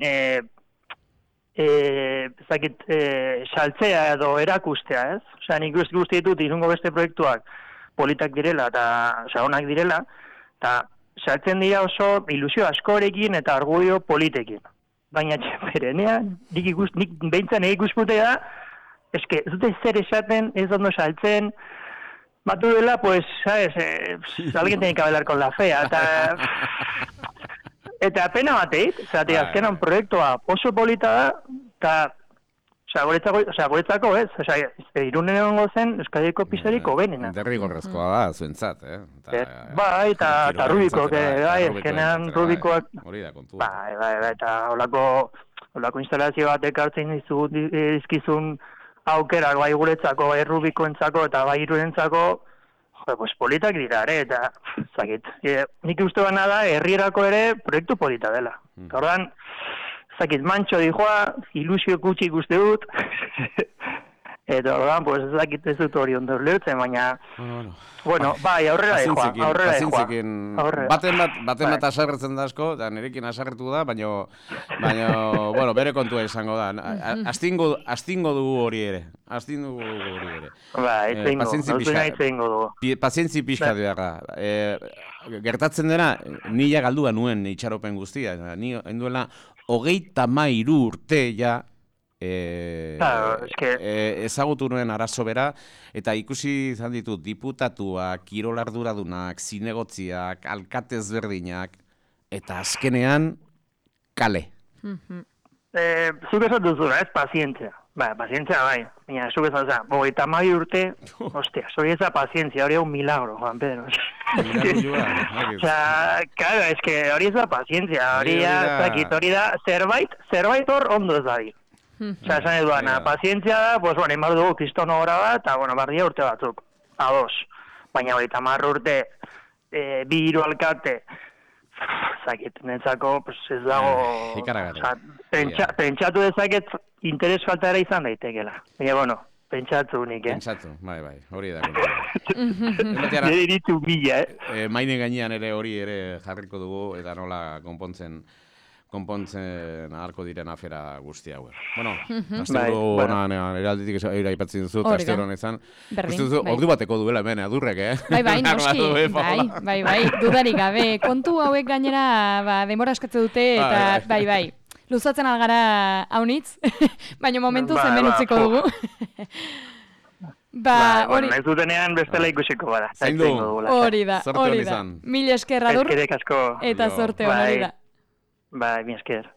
saltzea edo erakustea, ez? Osea, nik guzti ditut Irungo beste proiektuak politak direla eta onak direla, eta saltzen dira oso ilusio askorekin eta argudio politekin. Baina txemperenean, nik behintzen ikuspuntea da, eske, zute zer esaten, ez ondo saltzen, batu dela, pues, sabes, alguien tiene que hablar con la fea, eta pena bateit, azkenan proiektua oso polita da, eta guretzako ez, Irunen egongo zen Euskadiko pizariko benena. Derrigorrezkoa da, zuentzat, eta Rubikoak, eskenean Rubikoak, eta holako instalazio bat ekartzen dizkizun aukerak bai guretzako, bai Rubikoentzako eta bai Irurentzako, politak dira, eta nik uste baina da, herrierako ere proiektu polita dela. Hordan, mantxo dijoa, ilusio gutxi ikuste dut, eta hordan, ez dut hori ondo lertzen, baina, aurrera dijoa. Baten bat asarretzen da asko, eta nirekin asarretu da, baina, bere kontua izango da. Astingo dugu hori ere. Pazientzi pixka dugu. Gertatzen dena, nila galdua nuen itxaropen guztia. Ni enduela, 33 urte ja, ezagutu nuen arazo bera, eta ikusi izan ditut diputatuak, kirolarduradunak, zinegotziak, alkatez berdinak, eta azkenean kale. Zuk esatu zuen, ez pazientzia. Pazientzia bai, baina zuk esatu zuen, 32 urte, ostia, hori ez da pazientzia, hori un milagro, Juan Pedro. Claro, es que hori ez da pazientzia, hori da zerbait hor ondo ez da di. Esan eduan, pazientzia da, inbar dugu kristono gora bat, eta, bardia urte batzuk, ados. Baina 30 urte, 2 alkate, netzako, ez dago, pentsatu dezaket interes falta ere izan daitekela. Baina, pentsatu nik, Pentsatu, bai, hori da. Nire iritu bila, Maine gainean ere hori ere jarriko dugu, eta nola konpontzen aharko diren afera guzti hau. Bueno, asteburu honan eralditik aipatzen duzut, asteburu honetan. Ordu bateko duela hemen, adurrek, Bai, noski, bai, dudarik gabe. Kontu hauek gainera denbora eskatze dute, eta bai. Luzatzen algara haunitz, baina momentuz hemen utziko dugu. Ez dutenean bestela ikusiko bada. Zaindu, hori da. Mil esker adur, eta sorte hori da. Bai, mi esker.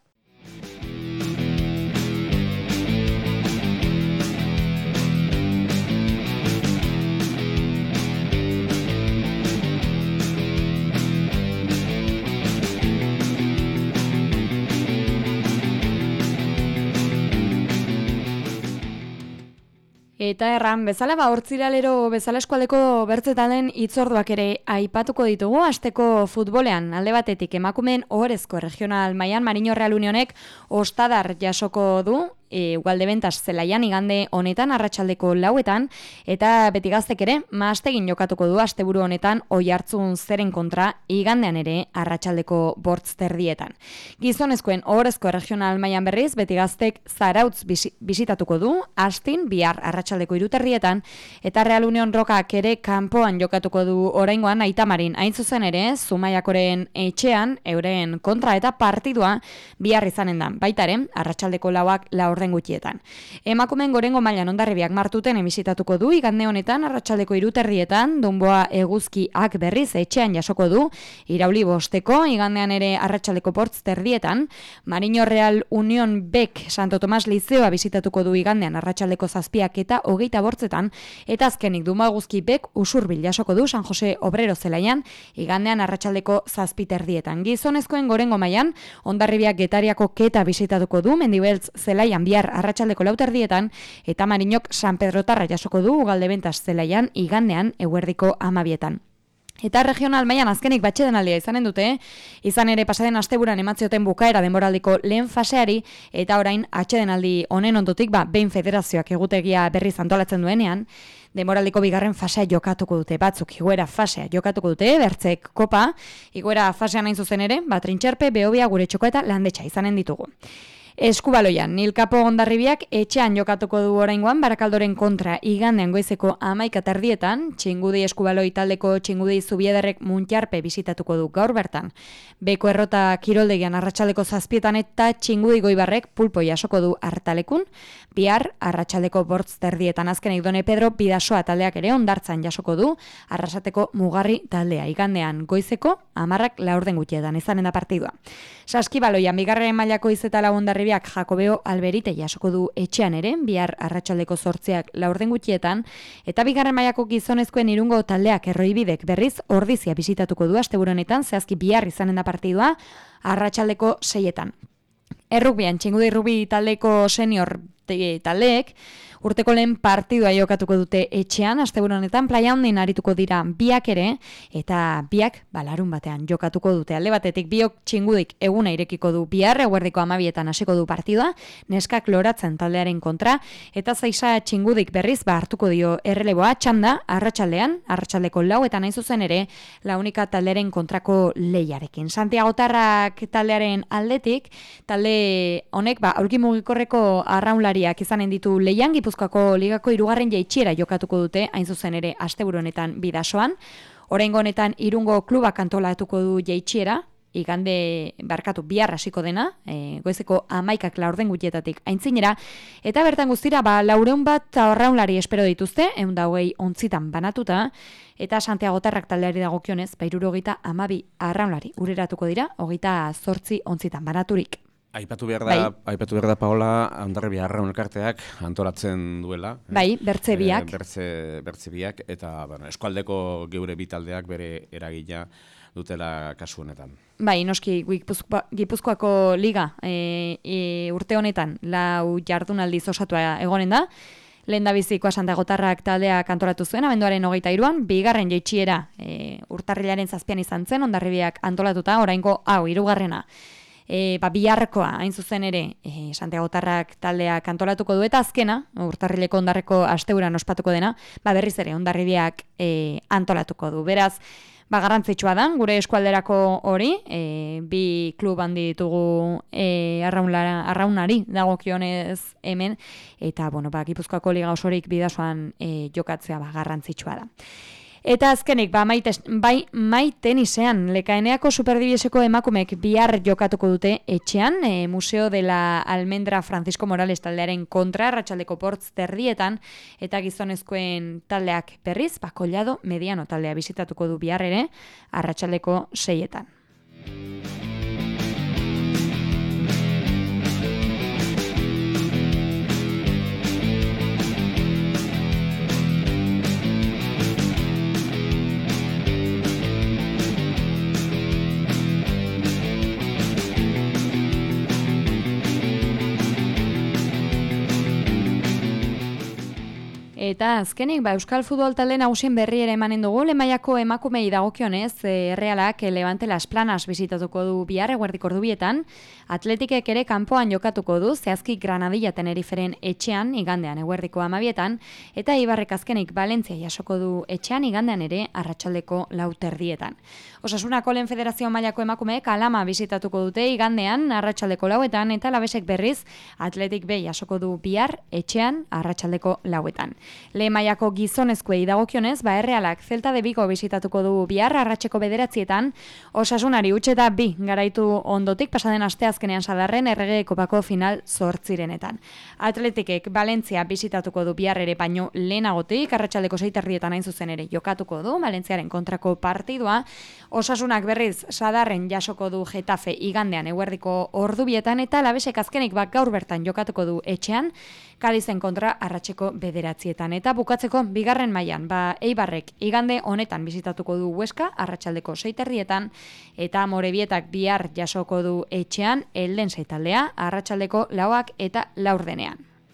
Eta erran, bezala hortziralero bezala eskualdeko bertzetalen hitzorduak ere aipatuko ditugu asteko futbolean. Alde batetik emakumeen ohorezko regional mailan Mariño Real Unionek ostadar jasoko du, Ugaldebentas zelaian igande honetan arratsaldeko 4etan, eta beti gaztek ere Maastegin jokatuko du asteburu honetan Oiartzun zeren kontra igandean ere arratsaldeko 8:30. Gizonezkoen ohorezko regional mailan berriz beti gaztek Zarautz bisitatuko du Astin bihar arratsaldeko 3:30, eta Real Union Rokak ere kanpoan jokatuko du oraingoan Aitamarin. Hain zuzen ere Zumaiakoren etxean euren kontra eta partidua bihar izanen da. Baita ere arratsaldeko 4 gutxietan. Emakumeen gorengo mailan Hondarribiak Martuten bisitatuko du igande honetan arratsaldeko 3:30, Dunboa Eguzkiak berriz etxean jasoko du Irauli bosteko, igandean ere arratsaldeko 8:30, Mariño Real Union Bek Santo Tomas Lizeoa bisitatuko du igandean arratsaldeko 7 eta 28etan, eta azkenik Dunboa Eguzki Bek Usurbil jasoko du San Jose Obrero zelaian igandean arratsaldeko 7:30. Gizonezkoen gorengo mailan Hondarribiak Getariako Keta bisitatuko du Mendibeltz zelaian bihar arratsaldeko 4:30, eta Mariñok San Pedrotarra jasoko du Ugaldebentas zelaian igandean eguerdiko 12etan. Eta regional mailan azkenik batxedenaldia izanen dute, izan ere pasaden asteburuan ematzioten bukaera denboraldiko lehen faseari, eta orain atsedenaldi honen ondotik behin federazioak egutegia berriz antolatzen duenean, denboraldiko bigarren fasea jokatuko dute, batzuk igoera fasea jokatuko dute, Bertzek kopa, igoera fasean hain zuzen ere, Trintxerpe, Behobia, Gure Txoko eta Landetxa izanen ditugu. Eskubaloian, Nilkapo Hondarribiak etxean jokatuko du oraingoan Barakaldoren kontra igandean goizeko 11:30, Txingudi Eskubaloi taldeko Txingudi Zubiederrek Muntjarpe bisitatuko du gaur bertan. Beko Errota kiroldegian arratsaldeko 7etan eta Txingudi Goibarrek Pulpo jasoko du Artalekun, bihar arratsaldeko 8:30 azkenik Done Pedro Bidasoa taldeak ere Hondartzan jasoko du Arrasateko Mugarri taldea igandean goizeko 10:00 gutxietan izanen da partidua. Saskibaloian bigarren mailako izetala Hondarribiak Jakobeo Alberite jasoko du etxean ere, bihar arratsaldeko 8:00 gutxietan, eta bigarren mailako gizonezkoen Irungo taldeak Erroibidek berriz Ordizia bisitatuko du asteburu honetan, zehazki bihar izanen da partidua arratsaldeko 6etan. Errugbian, Txingudi Rugbi taldeko senior taldeek urteko lehen partidua jokatuko dute etxean, asteburu honetan Playa Hondin arituko dira biak ere, eta biak larun batean jokatuko dute. Alde batetik biok Txingudik eguna irekiko du bihar, eguerdiko 12etan hasiko du partidua, Neskak Loratzen taldearen kontra, eta Zaisa Txingudik berriz hartuko dio erreleboa txanda arratsaldean, arratsaldeko 4etan hain zuzen ere, Launika taldearen kontrako lehiarekin. Santiagotarrak taldearen aldetik, talde honek aulki mugikorreko arraunlariak izanen ditu lehian, Gipuzkoako ligako 3. jaitsiera jokatuko dute, hain zuzen ere asteburu honetan Bidasoan. Oraingo honetan Irungo klubak antolatuko du jaitsiera, igande bihar hasiko dena, goizeko 11:00 gutxietatik aintzinera, eta bertan guztira 400 arraunlari espero dituzte, 120 ontzitan banatuta, eta Santiagotarrak taldeari dagokionez 72 arraunlari ureratuko dira, 28 ontzitan banaturik. Aipatu behar da, Paola, Hondarribia Arraun Elkarteak antolatzen duela. Bertze biak. Bertze biak, eta eskualdeko geure bitaldeak bere eragila dutela kasu honetan. Noski, Gipuzkoako liga urte honetan, 4 jardunaldiz osatua egonen da, lehendabizikoa Santiagotarrak taldeak antolatu zuen, abenduaren 23an, bigarren jaitsiera urtarrilaren 7an izan zen, Hondarribiak antolatuta, oraingo 3. biharkoa hain zuzen ere Santiagotarrak taldeak antolatuko du eta azkena, urtarrileko Hondarriko asteburuan ospatuko dena, berriz ere Hondarribiak antolatuko du. Beraz, garrantzitsua da, gure eskualderako hori, bi klub handi ditugu arraunari dagokionez hemen, eta, Gipuzkoako liga osorik bidasoan jokatzea garrantzitsua da. Eta azkenik, maitenisean, Lekaeneako Superdibieseko emakumek bihar jokatuko dute etxean, Museo de la Almendra Francisco Morales taldearen kontra, arratsaldeko portz terdietan, eta gizonezkoen taldeak berriz, Collado Mediano taldea bizitatuko du bihar ere, arratsaldeko 6etan. Eta azkenik, Euskal Futbol talde nagusien berri ere emanen dugu, lehen mailako emakumei dagokionez, Realak Levante Las Planas bizitatuko du bihar eguerdik ordubietan, Atletikek ere kanpoan jokatuko du, zehazki Granadilla Teneriferen etxean, igandean eguerdiko 12etan, eta Eibarrek azkenik Valentzia jasoko du etxean, igandean ere arratsaldeko 4:00. Osasunako lehen federazio mailako emakumeek Alama bizitatuko dute igandean arratsaldeko 4:00, eta Labesek berriz Atletik B jasoko du bihar etxean arratsaldeko 4:00. Lehen mailako gizonezkoei dagokionez, Errealak Celta de Vigo bizitatuko du bihar arratseko 9:00, Osasunari utxeta 2 garaitu ondotik pasaden asteazkenean Sadarren Errege Kopako final 8:00. Atletikek Valentzia bizitatuko du bihar ere baino lehenagotik, arratsaldeko 6:30 hain zuzen ere jokatuko du Valentziaren kontrako partidua. Osasunak berriz Sadarren jasoko du Getafe igandean eguerdiko ordubietan, eta Labesek azkenik gaur bertan jokatuko du etxean Kadizen kontra arratseko 9:00. Eta bukatzeko bigarren mailan, Eibarrek igande honetan bizitatuko du Huesca arratsaldeko 6:30, eta Amorebietak bihar jasoko du etxean Eldense taldea arratsaldeko 4:00 eta 4:00.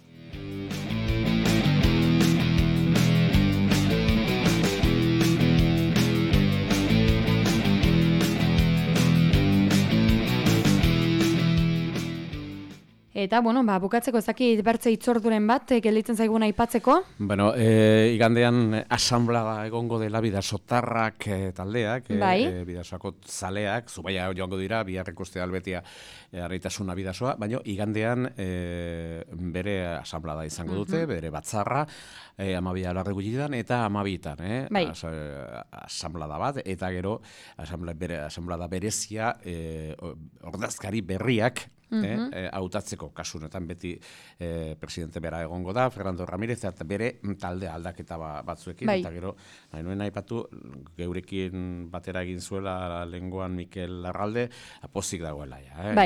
Eta, bukatzeko ezakit bertze itzorduren bat, gelditzen zaiguna aipatzeko? Igandean asanblada egongo dela bidasotarrak taldeak, bidasako zaleak, Zubaia joango dira, biharreko uste albetia harritasuna bidasoa, baina igandean bere asanblada izango dute, bere batzarra, 12 alarregullidan eta 12etan, asanblada bat, eta gero asanblada berezia ordezkari berriak, hautatzeko kasu honetan beti presidente bera egongo da, Fernando Ramírez, eta bere talde aldaketa batzuekin, eta gero, nuen aipatu, geurekin batera egin zuela lehengoan Mikel Larralde, pozik dagoela,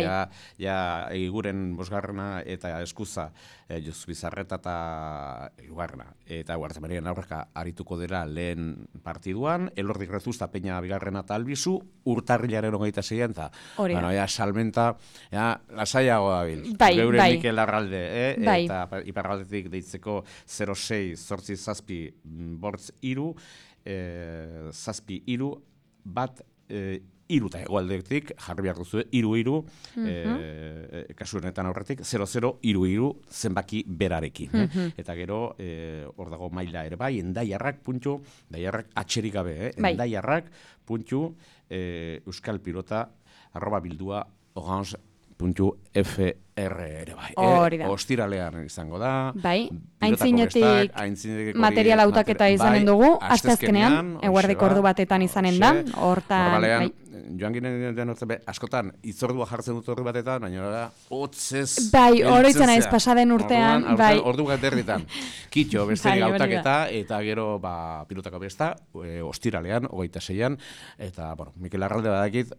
eguren bosgarrena eta eskuza Josu Bizarreta eta hirugarrena, eta Guartemarian aurreka arituko dela lehen partiduan, Elordi Rezusta Peña bigarrena eta Albizu, urtarrilaren 26an, eta salmenta, lasaiago dabil. Geure Mikel Larralde, eta iparraldetik deitzeko 06 zortzi zazpi bortz iru, zazpi iru, bat iru eta egualdetik, jarri behar duzu, iru, kasu honetan aurretik, 00 iru zenbaki berarekin. Eta gero, hor dago maila ere bai, endaiarrak puntxu, endaiarrak atxerik gabe, endaiarrak puntxu, euskal pilota, @bildua, orange.fr ere bai. Ostiralean izango da. Aintzinetik material hautaketa izanen dugu, asteazkenean, eguerdiko ordu batetan izanen da. Hortan, joan ginen den askotan, itzordua jartzen dut ordu batetan, baina hotzez... Oroitzen naiz pasaden urtean. Ordu gaterritan. Kitxo, beste hautaketa, eta gero pilotako besta, ostiralean, 26an, eta, Mikel Larralde badakit,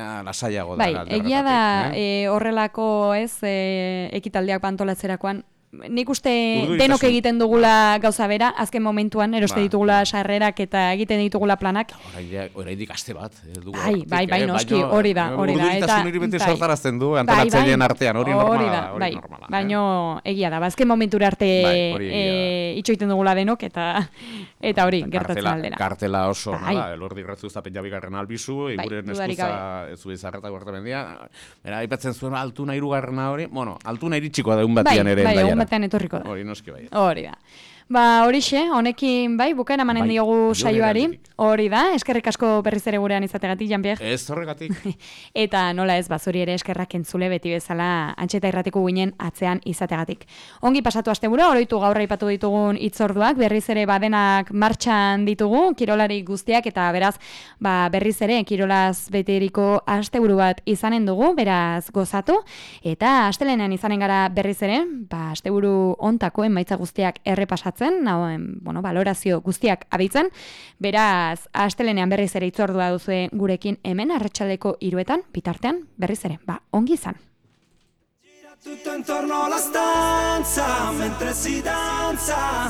lasaiago da. Egia da horrelako ekitaldiak antolatzerakoan nik uste denok egiten dugula gauza bera, azken momentuan eroste ditugula sarrerak eta egiten ditugula planak. Oraidik aste bat. Bai, noski, hori da. Urduritasun hori beti sortarazten du, antolatzaileen artean, hori normala. Baina egia da, azken momentura arte itxoiten dugula denok eta hori gertatzen aldera. Kartela oso, elordi gratzu zapen jabigarren albizu, eguren eskuza ez zu izarretak gorta bendia. Era, aipatzen zuen altuna irugarrena hori, altuna iritxikoa da batian ere. Bai, egun batean etorriko da. Hori noski bai. Hori da. Horixe, honekin bukaera manen diogu saioari. Hori da, eskerrik asko berriz ere gurean izategatik, Jean-Pierre. Ez horregatik. Eta nola ez, zuri ere eskerrak entzule beti bezala Antxeta Irratiko ginen atzean izategatik. Ongi pasatu astebura, oroitu gaur aipatu ditugun hitzorduak, berriz ere badenak martxan ditugu, kirolari guztiak, eta beraz, berriz ere, kirolaz beteriko asteburu bat izanen dugu, beraz gozatu, eta astelenean izanen gara berriz ere, asteburu ontako emaitza guztiak errepasatzen, valorazio guztiak aditzen, beraz, astelenean berriz ere hitzordua duzue gurekin hemen, arratsaldeko 3:00, bitartean, berriz ere, ongi izan. Gira tutto intorno alla stanza, mentre si danza,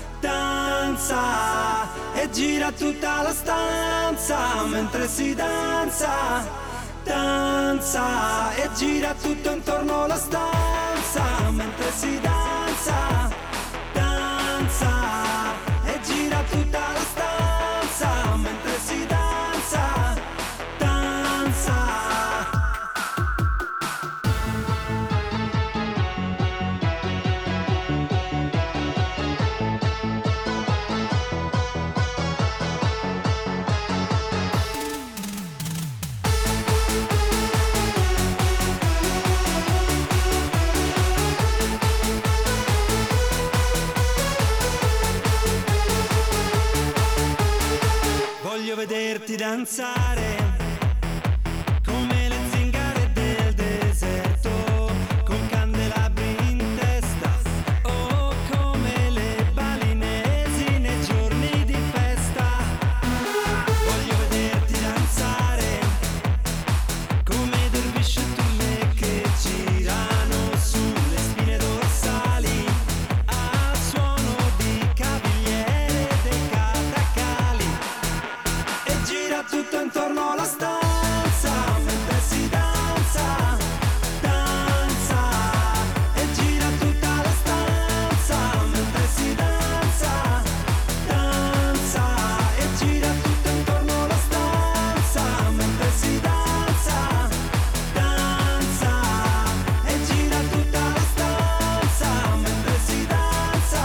e gira tutta la stanza, mentre si danza, e gira tutto intorno alla stanza, mentre si danza, e gira tutta la stanza mentre si danza. Voglio vederti danzare come le zingare del deserto, con candelabri in testa, o come le balinesi nei giorni di festa. Voglio vederti danzare come dervisci e turme che girano sulle spine dorsali a suono di cavigliere dei catacali. Gira tutto intorno alla stanza mentre si danza, e gira tutta la stanza mentre si danza, e gira tutto intorno alla stanza mentre si danza, e gira tutta la stanza mentre si danza.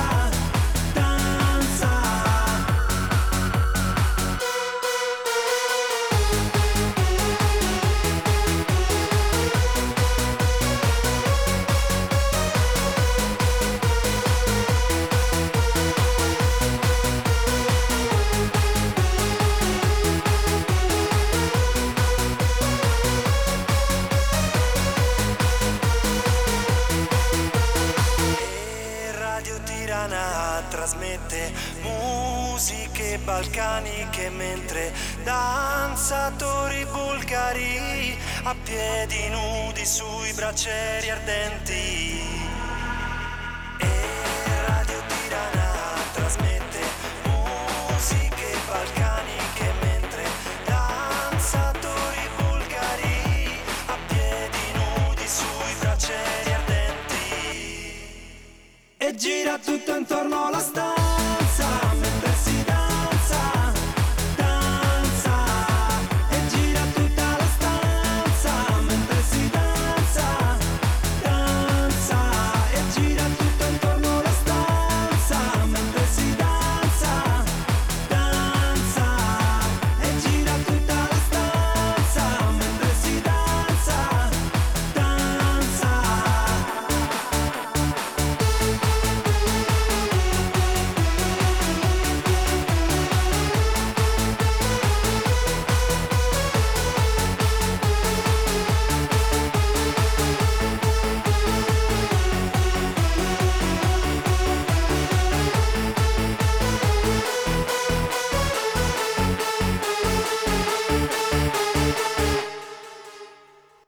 Trasmette musiche balcaniche mentre danzatori bulgari a piedi nudi sui braccieri ardenti. E Radio Tirana trasmette musiche balcaniche mentre danzatori bulgari a piedi nudi sui braccieri ardenti. E gira tutto intorno alla stanza